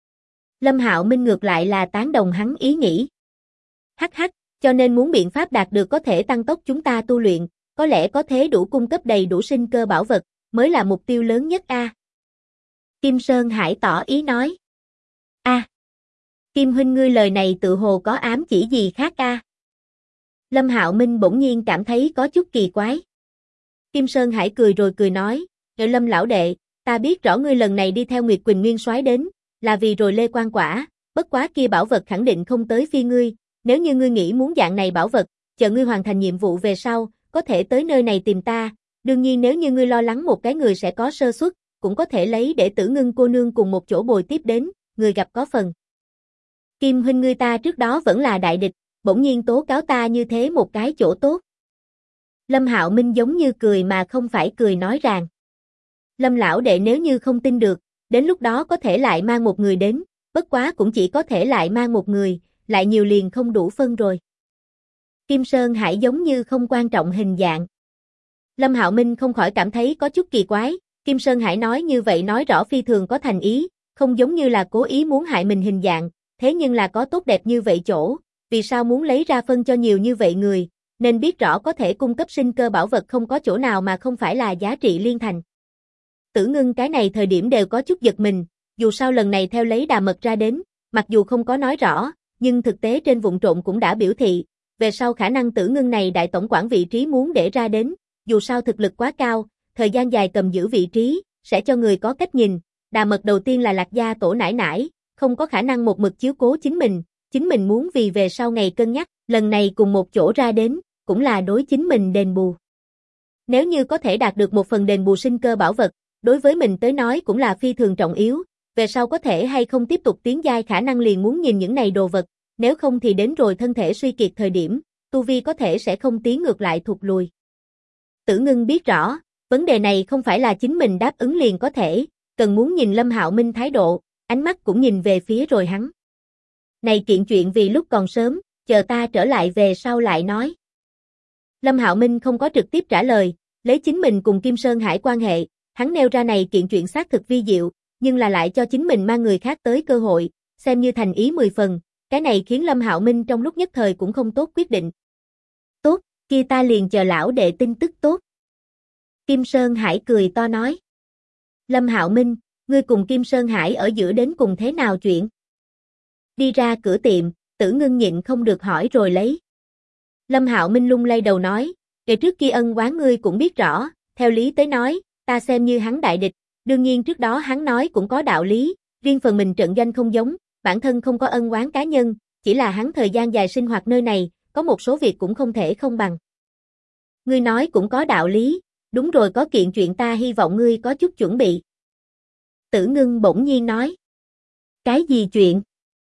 Lâm Hạo Minh ngược lại là tán đồng hắn ý nghĩ. Hắc hắc, cho nên muốn biện pháp đạt được có thể tăng tốc chúng ta tu luyện, có lẽ có thế đủ cung cấp đầy đủ sinh cơ bảo vật, mới là mục tiêu lớn nhất a. Kim Sơn Hải tỏ ý nói. A. Kim huynh ngươi lời này tự hồ có ám chỉ gì khác a? Lâm Hạo Minh bỗng nhiên cảm thấy có chút kỳ quái. Kim Sơn Hải cười rồi cười nói, Lâm lão đệ, ta biết rõ ngươi lần này đi theo Nguyệt Quỳnh Nguyên soái đến, là vì rồi Lê Quan Quả, bất quá kia bảo vật khẳng định không tới phi ngươi, nếu như ngươi nghĩ muốn dạng này bảo vật, chờ ngươi hoàn thành nhiệm vụ về sau, có thể tới nơi này tìm ta, đương nhiên nếu như ngươi lo lắng một cái người sẽ có sơ suất, cũng có thể lấy để Tử Ngưng cô nương cùng một chỗ bồi tiếp đến, người gặp có phần. Kim huynh ngươi ta trước đó vẫn là đại địch, bỗng nhiên tố cáo ta như thế một cái chỗ tốt. Lâm Hạo Minh giống như cười mà không phải cười nói rằng. Lâm lão đệ nếu như không tin được, đến lúc đó có thể lại mang một người đến, bất quá cũng chỉ có thể lại mang một người, lại nhiều liền không đủ phân rồi. Kim Sơn Hải giống như không quan trọng hình dạng. Lâm Hạo Minh không khỏi cảm thấy có chút kỳ quái, Kim Sơn Hải nói như vậy nói rõ phi thường có thành ý, không giống như là cố ý muốn hại mình hình dạng, thế nhưng là có tốt đẹp như vậy chỗ, vì sao muốn lấy ra phân cho nhiều như vậy người, nên biết rõ có thể cung cấp sinh cơ bảo vật không có chỗ nào mà không phải là giá trị liên thành. Tử Ngưng cái này thời điểm đều có chút giật mình, dù sao lần này theo lấy Đà Mật ra đến, mặc dù không có nói rõ, nhưng thực tế trên vụn trộn cũng đã biểu thị, về sau khả năng Tử Ngưng này đại tổng quản vị trí muốn để ra đến, dù sao thực lực quá cao, thời gian dài cầm giữ vị trí, sẽ cho người có cách nhìn, Đà Mật đầu tiên là Lạc gia tổ nải nải, không có khả năng một mực chiếu cố chính mình muốn vì về sau ngày cân nhắc, lần này cùng một chỗ ra đến, cũng là đối chính mình đền bù. Nếu như có thể đạt được một phần đền bù sinh cơ bảo vật, đối với mình tới nói cũng là phi thường trọng yếu, về sau có thể hay không tiếp tục tiến giai khả năng liền muốn nhìn những này đồ vật, nếu không thì đến rồi thân thể suy kiệt thời điểm, tu vi có thể sẽ không tiến ngược lại thụt lùi. Tử Ngưng biết rõ, vấn đề này không phải là chính mình đáp ứng liền có thể, cần muốn nhìn Lâm Hạo Minh thái độ, ánh mắt cũng nhìn về phía rồi hắn. Này kiện chuyện vì lúc còn sớm, chờ ta trở lại về sau lại nói. Lâm Hạo Minh không có trực tiếp trả lời, lấy chính mình cùng Kim Sơn Hải quan hệ, hắn nêu ra này kiện chuyện xác thực vi diệu, nhưng là lại cho chính mình mang người khác tới cơ hội, xem như thành ý 10 phần, cái này khiến Lâm Hạo Minh trong lúc nhất thời cũng không tốt quyết định. Tốt, kia ta liền chờ lão đệ tin tức tốt. Kim Sơn Hải cười to nói. Lâm Hạo Minh, ngươi cùng Kim Sơn Hải ở giữa đến cùng thế nào chuyện? Đi ra cửa tiệm, Tử Ngưng nhịn không được hỏi rồi lấy. Lâm Hạo Minh lung lay đầu nói, kể trước kia ân oán ngươi cũng biết rõ, theo lý tới nói, ta xem như hắn đại địch, đương nhiên trước đó hắn nói cũng có đạo lý, riêng phần mình trận doanh không giống, bản thân không có ân oán cá nhân, chỉ là hắn thời gian dài sinh hoạt nơi này, có một số việc cũng không thể không bằng. Ngươi nói cũng có đạo lý, đúng rồi có kiện chuyện ta hy vọng ngươi có chút chuẩn bị. Tử Ngưng bỗng nhiên nói. Cái gì chuyện?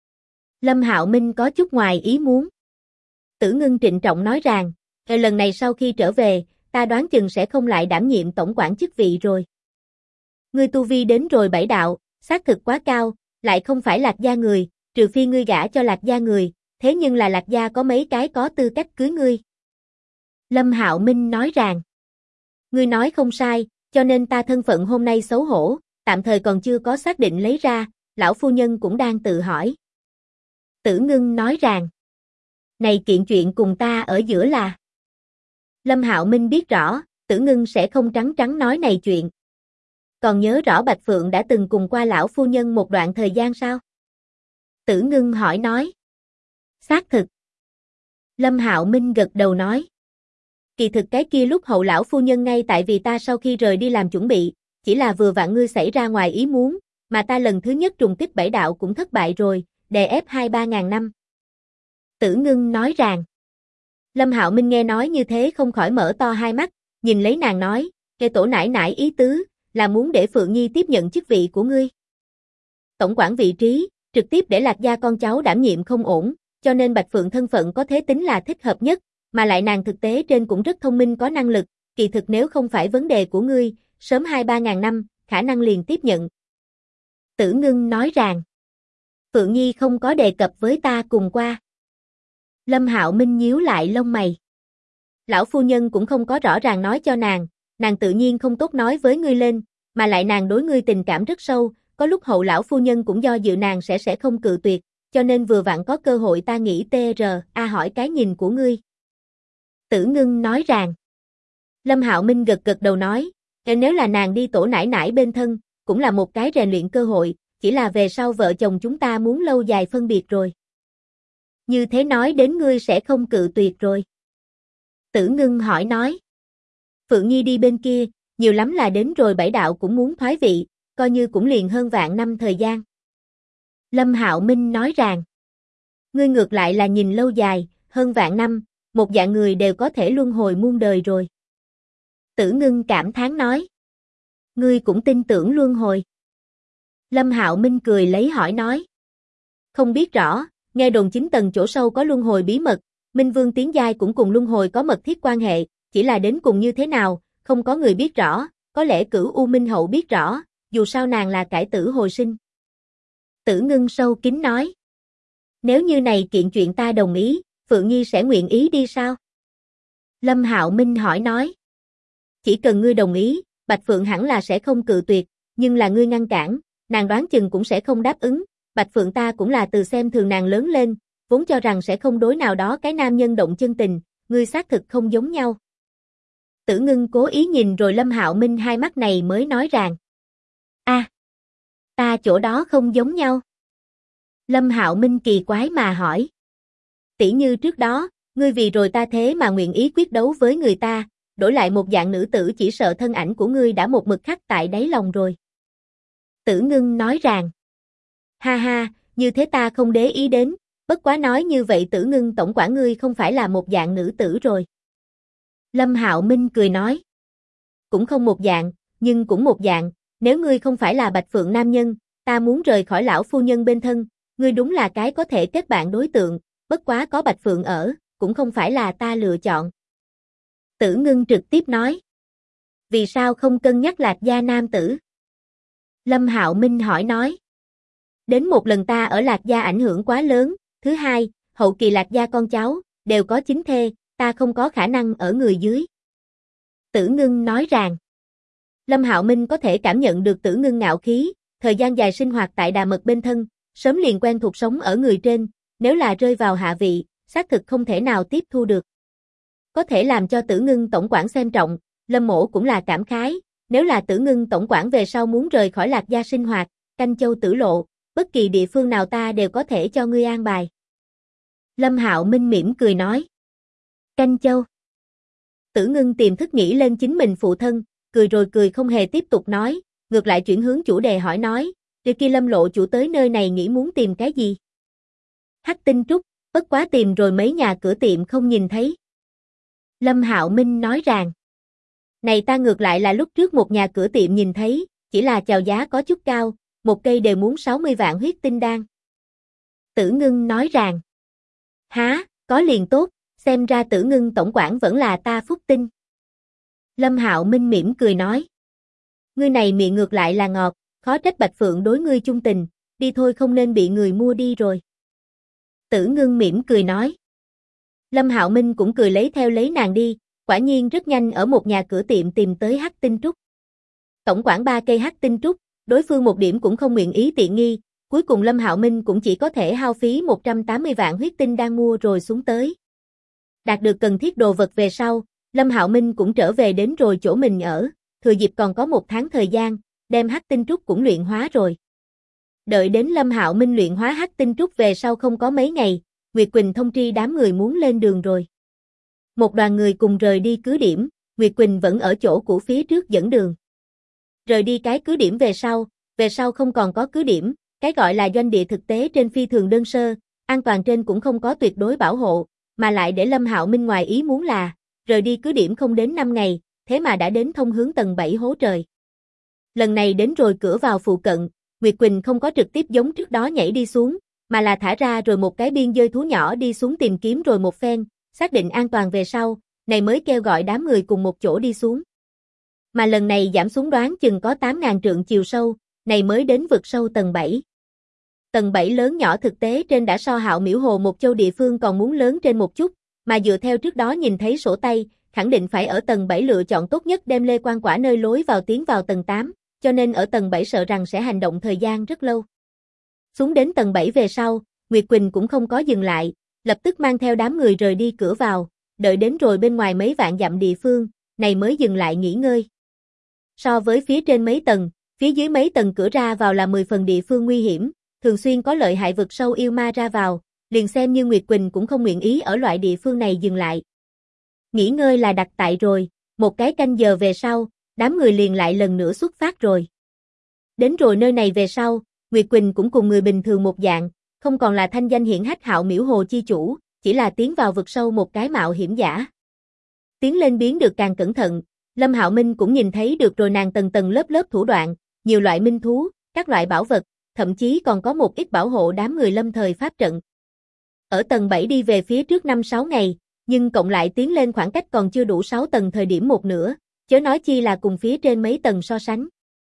Lâm Hạo Minh có chút ngoài ý muốn. Tử Ngưng trịnh trọng nói rằng, lần này sau khi trở về, ta đoán chừng sẽ không lại đảm nhiệm tổng quản chức vị rồi. Ngươi tu vi đến rồi 7 đạo, xác thực quá cao, lại không phải Lạc gia người, trừ phi ngươi gả cho Lạc gia người, thế nhưng là Lạc gia có mấy cái có tư cách cưới ngươi. Lâm Hạo Minh nói rằng, ngươi nói không sai, cho nên ta thân phận hôm nay xấu hổ, tạm thời còn chưa có xác định lấy ra, lão phu nhân cũng đang tự hỏi. Tử Ngưng nói rằng, này kiện chuyện cùng ta ở giữa là. Lâm Hạo Minh biết rõ, Tử Ngưng sẽ không trắng trắng nói này chuyện. Còn nhớ rõ Bạch Phượng đã từng cùng qua lão phu nhân một đoạn thời gian sao? Tử Ngưng hỏi nói. Xác thực. Lâm Hạo Minh gật đầu nói. Kỳ thực cái kia lúc hậu lão phu nhân ngay tại vì ta sau khi rời đi làm chuẩn bị, chỉ là vừa vặn ngươi xảy ra ngoài ý muốn, mà ta lần thứ nhất trùng kích 7 đạo cũng thất bại rồi, đè ép 2-3 ngàn năm. Tử Ngưng nói rằng. Lâm Hạo Minh nghe nói như thế không khỏi mở to hai mắt, nhìn lấy nàng nói, cái tổ nải nải ý tứ, là muốn để Phượng Nhi tiếp nhận chức vị của ngươi. Tổng quản vị trí, trực tiếp để Lạc gia con cháu đảm nhiệm không ổn, cho nên Bạch Phượng thân phận có thế tính là thích hợp nhất, mà lại nàng thực tế trên cũng rất thông minh có năng lực, kỳ thực nếu không phải vấn đề của ngươi, sớm 2-3 ngàn năm, khả năng liền tiếp nhận. Tử Ngưng nói rằng, Phượng Nhi không có đề cập với ta cùng qua. Lâm Hạo Minh nhíu lại lông mày. Lão phu nhân cũng không có rõ ràng nói cho nàng tự nhiên không tốt nói với ngươi lên, mà lại nàng đối ngươi tình cảm rất sâu, có lúc hậu lão phu nhân cũng do dự nàng sẽ không cự tuyệt, cho nên vừa vặn có cơ hội ta nghĩ TRA hỏi cái nhìn của ngươi. Tử Ngưng nói rằng. Lâm Hạo Minh gật gật đầu nói, nếu là nàng đi tổ nải nải bên thân, cũng là một cái rèn luyện cơ hội, chỉ là về sau vợ chồng chúng ta muốn lâu dài phân biệt rồi. Như thế nói đến ngươi sẽ không cự tuyệt rồi. Tử Ngưng hỏi nói. Phượng Nhi đi bên kia, nhiều lắm là đến rồi Bảy đạo cũng muốn thoái vị, coi như cũng liền hơn vạn năm thời gian. Lâm Hạo Minh nói rằng, ngươi ngược lại là nhìn lâu dài, hơn vạn năm, một dạng người đều có thể luân hồi muôn đời rồi. Tử Ngưng cảm thán nói, ngươi cũng tin tưởng luân hồi. Lâm Hạo Minh cười lấy hỏi nói, không biết rõ, nghe đồn 9 tầng chỗ sâu có luân hồi bí mật, Minh Vương tiến giai cũng cùng luân hồi có mật thiết quan hệ, chỉ là đến cùng như thế nào, không có người biết rõ, có lẽ Cửu U Minh Hậu biết rõ, dù sao nàng là cải tử hồi sinh. Tử Ngưng sâu kín nói, nếu như này kiện chuyện ta đồng ý, Phượng Nhi sẽ nguyện ý đi sao? Lâm Hạo Minh hỏi nói, chỉ cần ngươi đồng ý, Bạch Phượng hẳn là sẽ không cự tuyệt, nhưng là ngươi ngăn cản, nàng đoán chừng cũng sẽ không đáp ứng, Bạch Phượng ta cũng là từ xem thường nàng lớn lên, vốn cho rằng sẽ không đối nào đó cái nam nhân động chân tình, ngươi xác thực không giống nhau. Tử Ngưng cố ý nhìn rồi Lâm Hạo Minh hai mắt này mới nói rằng, ta chỗ đó không giống nhau. Lâm Hạo Minh kỳ quái mà hỏi, tỉ như trước đó, ngươi vì rồi ta thế mà nguyện ý quyết đấu với người ta, đổi lại một dạng nữ tử chỉ sợ thân ảnh của ngươi đã một mực khắc tại đáy lòng rồi. Tử Ngưng nói rằng, ha ha, như thế ta không để ý đến, bất quá nói như vậy Tử Ngưng tổng quản ngươi không phải là một dạng nữ tử rồi. Lâm Hạo Minh cười nói, cũng không một dạng, nhưng cũng một dạng, nếu ngươi không phải là Bạch Phượng nam nhân, ta muốn rời khỏi lão phu nhân bên thân, ngươi đúng là cái có thể kết bạn đối tượng, bất quá có Bạch Phượng ở, cũng không phải là ta lựa chọn. Tử Ngưng trực tiếp nói, vì sao không cân nhắc Lạc gia nam tử? Lâm Hạo Minh hỏi nói, đến một lần ta ở Lạc gia ảnh hưởng quá lớn, thứ hai, hậu kỳ Lạc gia con cháu, đều có chính thê, ta không có khả năng ở người dưới. Tử Ngưng nói rằng, Lâm Hạo Minh có thể cảm nhận được Tử Ngưng ngạo khí, thời gian dài sinh hoạt tại Đà Mật bên thân, sớm liền quen thuộc sống ở người trên, nếu là rơi vào hạ vị, xác thực không thể nào tiếp thu được. Có thể làm cho Tử Ngưng tổng quản xem trọng, Lâm Mỗ cũng là cảm khái, nếu là Tử Ngưng tổng quản về sau muốn rời khỏi Lạc gia sinh hoạt, Canh Châu Tử Lộ, bất kỳ địa phương nào ta đều có thể cho ngươi an bài. Lâm Hạo Minh mỉm cười nói, Canh Châu. Tử Ngưng tiềm thức nghĩ lên chính mình phụ thân, cười rồi cười không hề tiếp tục nói, ngược lại chuyển hướng chủ đề hỏi nói, trước kia Lâm lộ chủ tới nơi này nghĩ muốn tìm cái gì? Hắc Tinh Trúc, bất quá tìm rồi mấy nhà cửa tiệm không nhìn thấy. Lâm Hạo Minh nói rằng, này ta ngược lại là lúc trước một nhà cửa tiệm nhìn thấy, chỉ là chào giá có chút cao, một cây đều muốn 60 vạn huyết tinh đan. Tử Ngưng nói rằng, há, có liền tốt, xem ra Tử Ngưng tổng quản vẫn là ta phúc tinh. Lâm Hạo Minh mỉm cười nói, ngươi này miệng ngược lại là ngọt, khó trách Bạch Phượng đối ngươi chung tình, đi thôi không nên bị người mua đi rồi. Tử Ngưng mỉm cười nói. Lâm Hạo Minh cũng cười lấy theo lấy nàng đi, quả nhiên rất nhanh ở một nhà cửa tiệm tìm tới Hắc Tinh Trúc. Tổng quản 3 cây Hắc Tinh Trúc, đối phương một điểm cũng không nguyện ý tiện nghi, cuối cùng Lâm Hạo Minh cũng chỉ có thể hao phí 180 vạn huyết tinh đang mua rồi xuống tới. Đạt được cần thiết đồ vật về sau, Lâm Hạo Minh cũng trở về đến rồi chỗ mình ở, thừa dịp còn có 1 tháng thời gian, đem Hắc Tinh Trúc cũng luyện hóa rồi. Đợi đến Lâm Hạo Minh luyện hóa Hắc Tinh Trúc về sau không có mấy ngày, Nguyệt Quỳnh thông tri đám người muốn lên đường rồi. Một đoàn người cùng rời đi cứ điểm, Nguyệt Quỳnh vẫn ở chỗ cũ phía trước dẫn đường. Rời đi cái cứ điểm về sau không còn có cứ điểm, cái gọi là doanh địa thực tế trên phi thường đơn sơ, an toàn trên cũng không có tuyệt đối bảo hộ, mà lại để Lâm Hạo Minh ngoài ý muốn là, rời đi cứ điểm không đến 5 ngày, thế mà đã đến thông hướng tầng 7 hố trời. Lần này đến rồi cửa vào phụ cận, Nguyệt Quỳnh không có trực tiếp giống trước đó nhảy đi xuống, mà là thả ra rồi một cái biên dơi thú nhỏ đi xuống tìm kiếm rồi một phen, xác định an toàn về sau, này mới kêu gọi đám người cùng một chỗ đi xuống. Mà lần này giảm xuống đoán chừng có 8.000 trượng chiều sâu, này mới đến vực sâu tầng 7. Tầng 7 lớn nhỏ thực tế trên đã so Hạo Miễu Hồ một châu địa phương còn muốn lớn trên một chút, mà dựa theo trước đó nhìn thấy sổ tay, khẳng định phải ở tầng 7 lựa chọn tốt nhất đem lê quan quả nơi lối vào tiến vào tầng 8, cho nên ở tầng 7 sợ rằng sẽ hành động thời gian rất lâu. Xuống đến tầng 7 về sau, Nguyệt Quỳnh cũng không có dừng lại, lập tức mang theo đám người rời đi cửa vào, đợi đến rồi bên ngoài mấy vạn dặm địa phương, này mới dừng lại nghỉ ngơi. So với phía trên mấy tầng, Phía dưới mấy tầng cửa ra vào là 10 phần địa phương nguy hiểm, thường xuyên có lợi hại vực sâu yêu ma ra vào, liền xem như Nguyệt Quỳnh cũng không nguyện ý ở loại địa phương này dừng lại. Nghỉ ngơi là đặt tại rồi, một cái canh giờ về sau, đám người liền lại lần nữa xuất phát rồi. Đến rồi nơi này về sau, Nguyệt Quỳnh cũng cùng người bình thường một dạng, không còn là thanh danh hiển hách Hạo Miễu Hồ chi chủ, chỉ là tiến vào vực sâu một cái mạo hiểm giả. Tiến lên biến được càng cẩn thận, Lâm Hạo Minh cũng nhìn thấy được rồi nàng tầng tầng lớp lớp thủ đoạn, nhiều loại minh thú, các loại bảo vật, thậm chí còn có một ít bảo hộ đám người lâm thời pháp trận. Ở tầng 7 đi về phía trước 5-6 ngày, nhưng cộng lại tiến lên khoảng cách còn chưa đủ 6 tầng thời điểm một nửa, chớ nói chi là cùng phía trên mấy tầng so sánh.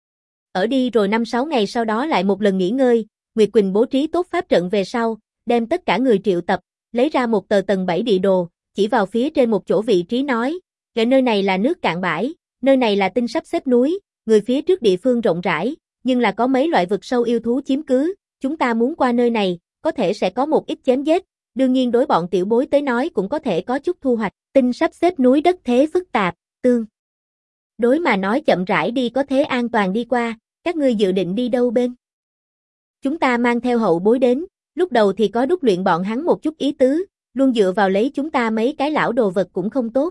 Ở đi rồi 5-6 ngày sau đó lại một lần nghỉ ngơi, Nguyệt Quỳnh bố trí tốt pháp trận về sau, đem tất cả người triệu tập, lấy ra một tờ tầng 7 địa đồ, chỉ vào phía trên một chỗ vị trí nói, nơi này là nước cạn bãi, nơi này là tinh sắp xếp núi, người phía trước địa phương rộng rãi, nhưng là có mấy loại vực sâu yêu thú chiếm cứ, chúng ta muốn qua nơi này, có thể sẽ có một ít chém giết, đương nhiên đối bọn tiểu bối tới nói cũng có thể có chút thu hoạch, tinh sắp xếp núi đất thế phức tạp, tương. Đối mà nói chậm rãi đi có thế an toàn đi qua, các ngươi dự định đi đâu bên? Chúng ta mang theo hậu bối đến, lúc đầu thì có đúc luyện bọn hắn một chút ý tứ, luôn dựa vào lấy chúng ta mấy cái lão đồ vật cũng không tốt.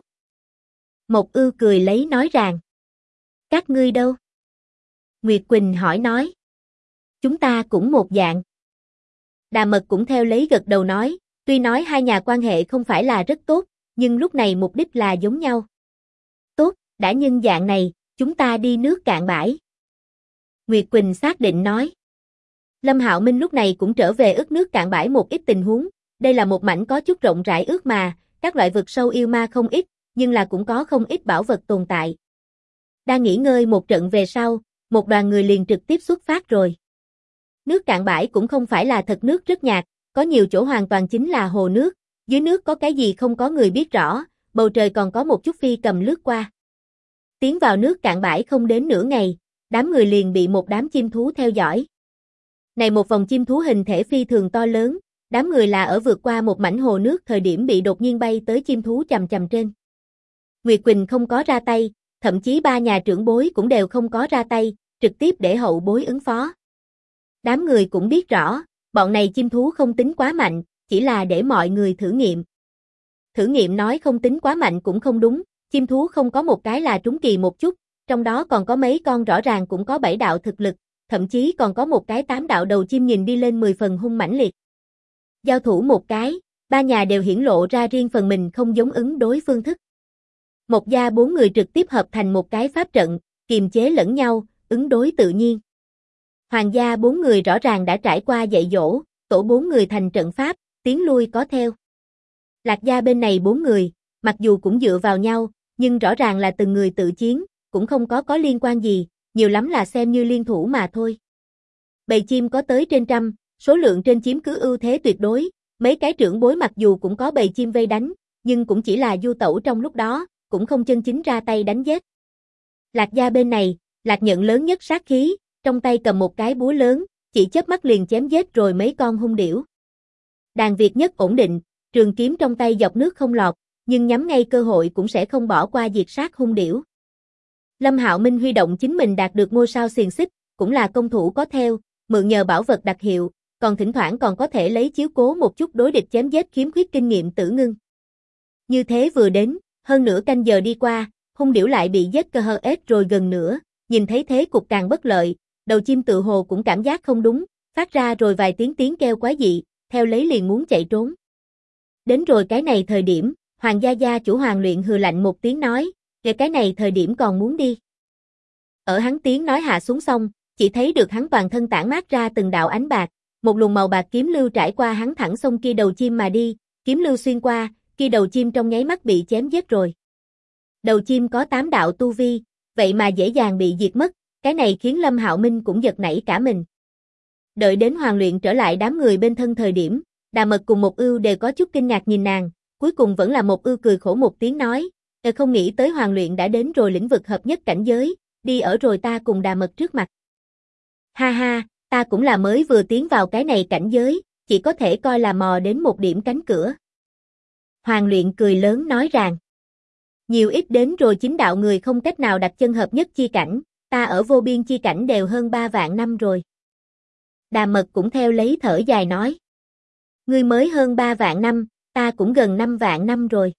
Mộc Ưu cười lấy nói rằng, các ngươi đâu? Nguyệt Quỳnh hỏi nói, chúng ta cũng một dạng. Đà Mật cũng theo lấy gật đầu nói, tuy nói hai nhà quan hệ không phải là rất tốt, nhưng lúc này mục đích là giống nhau. Tốt, đã nhân dạng này, chúng ta đi nước cạn bãi. Nguyệt Quỳnh xác định nói. Lâm Hạo Minh lúc này cũng trở về ức nước cạn bãi một ít tình huống, đây là một mảnh có chút rộng rãi ước mà, các loại vực sâu yêu ma không ít, nhưng là cũng có không ít bảo vật tồn tại. Đang nghỉ ngơi một trận về sau, một đoàn người liền trực tiếp xuất phát rồi. Nước cạn bãi cũng không phải là thật nước rất nhạt, có nhiều chỗ hoàn toàn chính là hồ nước, dưới nước có cái gì không có người biết rõ, bầu trời còn có một chút phi cầm lướt qua. Tiến vào nước cạn bãi không đến nửa ngày, đám người liền bị một đám chim thú theo dõi. Này một vòng chim thú hình thể phi thường to lớn, đám người là ở vượt qua một mảnh hồ nước thời điểm bị đột nhiên bay tới chim thú chầm chầm trên. Nguyệt Quỳnh không có ra tay, thậm chí ba nhà trưởng bối cũng đều không có ra tay, trực tiếp để hậu bối ứng phó. Đám người cũng biết rõ, bọn này chim thú không tính quá mạnh, chỉ là để mọi người thử nghiệm. Thử nghiệm nói không tính quá mạnh cũng không đúng, chim thú không có một cái là trúng kỳ một chút, trong đó còn có mấy con rõ ràng cũng có 7 đạo thực lực, thậm chí còn có một cái 8 đạo đầu chim nhìn đi lên 10 phần hung mãnh liệt. Giao thủ một cái, ba nhà đều hiển lộ ra riêng phần mình không giống ứng đối phương thức. Một gia 4 người trực tiếp hợp thành một cái pháp trận, kiềm chế lẫn nhau, ứng đối tự nhiên. Hoàng gia 4 người rõ ràng đã trải qua dạy dỗ, tổ 4 người thành trận pháp, tiến lui có theo. Lạc gia bên này 4 người, mặc dù cũng dựa vào nhau, nhưng rõ ràng là từng người tự chiến, cũng không có liên quan gì, nhiều lắm là xem như liên thủ mà thôi. Bầy chim có tới trên trăm, số lượng trên chiếm cứ ưu thế tuyệt đối, mấy cái trưởng bối mặc dù cũng có bầy chim vây đánh, nhưng cũng chỉ là du tẩu trong lúc đó, cũng không chân chính ra tay đánh giết. Lạc gia bên này, Lạc nhận lớn nhất sát khí, trong tay cầm một cái búa lớn, chỉ chớp mắt liền chém giết rồi mấy con hung điểu. Đàn Việt nhất ổn định, trường kiếm trong tay dọc nước không lọt, nhưng nhắm ngay cơ hội cũng sẽ không bỏ qua diệt sát hung điểu. Lâm Hạo Minh huy động chính mình đạt được ngôi sao xiềng xích, cũng là công thủ có theo, mượn nhờ bảo vật đặc hiệu, còn thỉnh thoảng còn có thể lấy chiếu cố một chút đối địch chém giết khiếm khuyết kinh nghiệm tử ngưng. Như thế vừa đến, hơn nửa canh giờ đi qua, hung điểu lại bị giết cơ hơ ết rồi gần nữa, nhìn thấy thế cục càng bất lợi, đầu chim tự hồ cũng cảm giác không đúng, phát ra rồi vài tiếng kêu quái dị, theo lấy liền muốn chạy trốn. Đến rồi cái này thời điểm, Hoàng gia chủ Hoàng Luyện hừ lạnh một tiếng nói, về cái này thời điểm còn muốn đi. Ở hắn tiếng nói hạ xuống xong, chỉ thấy được hắn toàn thân tản mát ra từng đạo ánh bạc, một luồng màu bạc kiếm lưu trải qua hắn thẳng xông kia đầu chim mà đi, kiếm lưu xuyên qua, kia đầu chim trong nháy mắt bị chém giết rồi. Đầu chim có 8 đạo tu vi, vậy mà dễ dàng bị diệt mất, cái này khiến Lâm Hạo Minh cũng giật nảy cả mình. Đợi đến Hoàng Luyện trở lại đám người bên thân thời điểm, Đà Mật cùng Mộc Ưu đều có chút kinh ngạc nhìn nàng, cuối cùng vẫn là Mộc Ưu cười khổ một tiếng nói, không nghĩ tới Hoàng Luyện đã đến rồi lĩnh vực hợp nhất cảnh giới, đi ở rồi ta cùng Đà Mật trước mặt. Ha ha, ta cũng là mới vừa tiến vào cái này cảnh giới, chỉ có thể coi là mò đến một điểm cánh cửa. Hoàng Luyện cười lớn nói rằng, nhiều ít đến rồi chính đạo người không cách nào đặt chân hợp nhất chi cảnh, ta ở vô biên chi cảnh đều hơn 3 vạn năm rồi. Đàm Mật cũng theo lấy thở dài nói. Ngươi mới hơn 3 vạn năm, ta cũng gần 5 vạn năm rồi.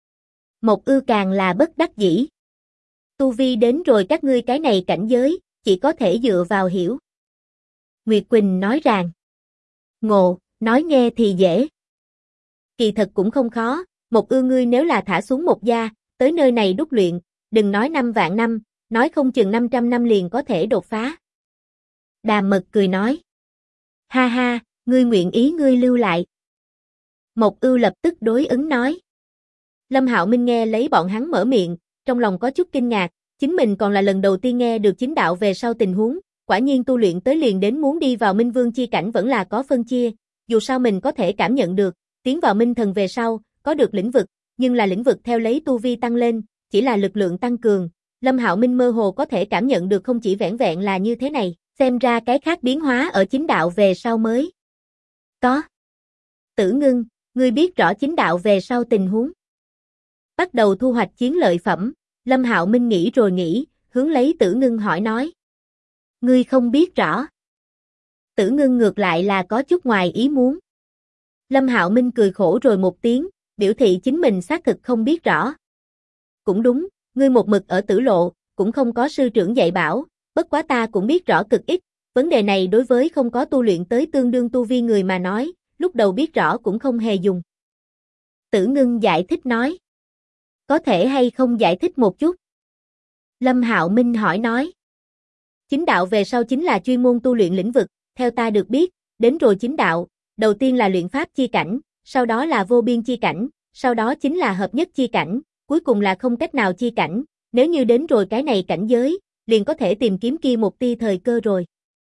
Mộc Ư càng là bất đắc dĩ. Tu vi đến rồi các ngươi cái này cảnh giới, chỉ có thể dựa vào hiểu. Nguyệt Quỳnh nói rằng. Ngộ, nói nghe thì dễ. Kỳ thật cũng không khó, Mộc Ư ngươi nếu là thả xuống một gia, tới nơi này đúc luyện, đừng nói 5 vạn năm, nói không chừng 500 năm liền có thể đột phá. Đàm Mật cười nói. Ha ha, ngươi nguyện ý ngươi lưu lại. Mộc Ư lập tức đối ứng nói. Lâm Hạo Minh nghe lấy bọn hắn mở miệng, trong lòng có chút kinh ngạc, chính mình còn là lần đầu tiên nghe được chính đạo về sau tình huống, quả nhiên tu luyện tới liền đến muốn đi vào Minh Vương chi cảnh vẫn là có phân chia, dù sao mình có thể cảm nhận được, tiến vào Minh Thần về sau, có được lĩnh vực, nhưng là lĩnh vực theo lấy tu vi tăng lên, chỉ là lực lượng tăng cường, Lâm Hạo Minh mơ hồ có thể cảm nhận được không chỉ vẻn vẹn là như thế này, xem ra cái khác biến hóa ở chính đạo về sau mới có. Tử Ngưng, ngươi biết rõ chính đạo về sau tình huống. Bắt đầu thu hoạch chiến lợi phẩm, Lâm Hạo Minh nghĩ rồi nghĩ, hướng lấy Tử Ngưng hỏi nói. Ngươi không biết rõ. Tử Ngưng ngược lại là có chút ngoài ý muốn. Lâm Hạo Minh cười khổ rồi một tiếng, biểu thị chính mình xác thực không biết rõ. Cũng đúng, ngươi một mực ở Tử Lộ, cũng không có sư trưởng dạy bảo, bất quá ta cũng biết rõ cực ít, vấn đề này đối với không có tu luyện tới tương đương tu vi người mà nói, lúc đầu biết rõ cũng không hề dùng. Tử Ngưng giải thích nói. Có thể hay không giải thích một chút? Lâm Hạo Minh hỏi nói. Chính đạo về sau chính là chuyên môn tu luyện lĩnh vực, theo ta được biết, đến rồi chính đạo, đầu tiên là luyện pháp chi cảnh, sau đó là vô biên chi cảnh, sau đó chính là hợp nhất chi cảnh, cuối cùng là không cách nào chi cảnh, nếu như đến rồi cái này cảnh giới, liền có thể tìm kiếm kia một tia thời cơ rồi.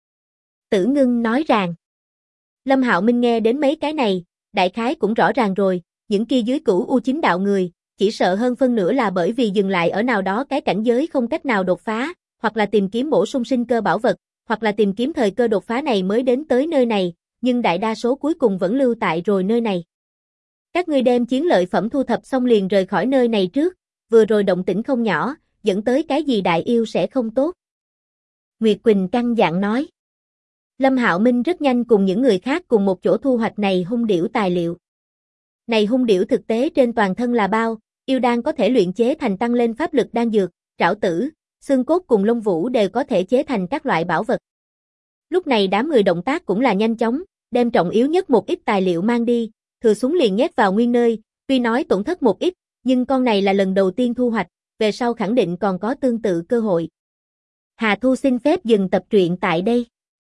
Tử Ngưng nói rằng. Lâm Hạo Minh nghe đến mấy cái này, đại khái cũng rõ ràng rồi, những kia dưới cửu u chính đạo người, chỉ sợ hơn phân nửa là bởi vì dừng lại ở nào đó cái cảnh giới không cách nào đột phá, hoặc là tìm kiếm bổ sung sinh cơ bảo vật, hoặc là tìm kiếm thời cơ đột phá này mới đến tới nơi này, nhưng đại đa số cuối cùng vẫn lưu tại rồi nơi này. Các ngươi đem chiến lợi phẩm thu thập xong liền rời khỏi nơi này trước, vừa rồi động tĩnh không nhỏ, dẫn tới cái gì đại yêu sẽ không tốt. Nguyệt Quỳnh căn dặn nói. Lâm Hạo Minh rất nhanh cùng những người khác cùng một chỗ thu hoạch này hung điểu tài liệu. Này hung điểu thực tế trên toàn thân là bao, yêu đan có thể luyện chế thành tăng lên pháp lực đan dược, trảo tử, xương cốt cùng lông vũ đều có thể chế thành các loại bảo vật. Lúc này đám người động tác cũng là nhanh chóng, đem trọng yếu nhất một ít tài liệu mang đi, thừa xuống liền nhét vào nguyên nơi, tuy nói tổn thất một ít, nhưng con này là lần đầu tiên thu hoạch, về sau khẳng định còn có tương tự cơ hội. Hà Thu xin phép dừng tập truyện tại đây.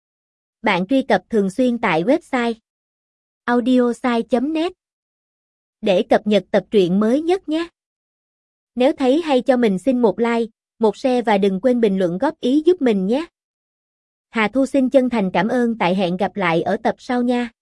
Bạn truy cập thường xuyên tại website audiosai.net để cập nhật tập truyện mới nhất nhé. Nếu thấy hay cho mình xin một like, một share và đừng quên bình luận góp ý giúp mình nhé. Hà Thu xin chân thành cảm ơn, tại hẹn gặp lại ở tập sau nha.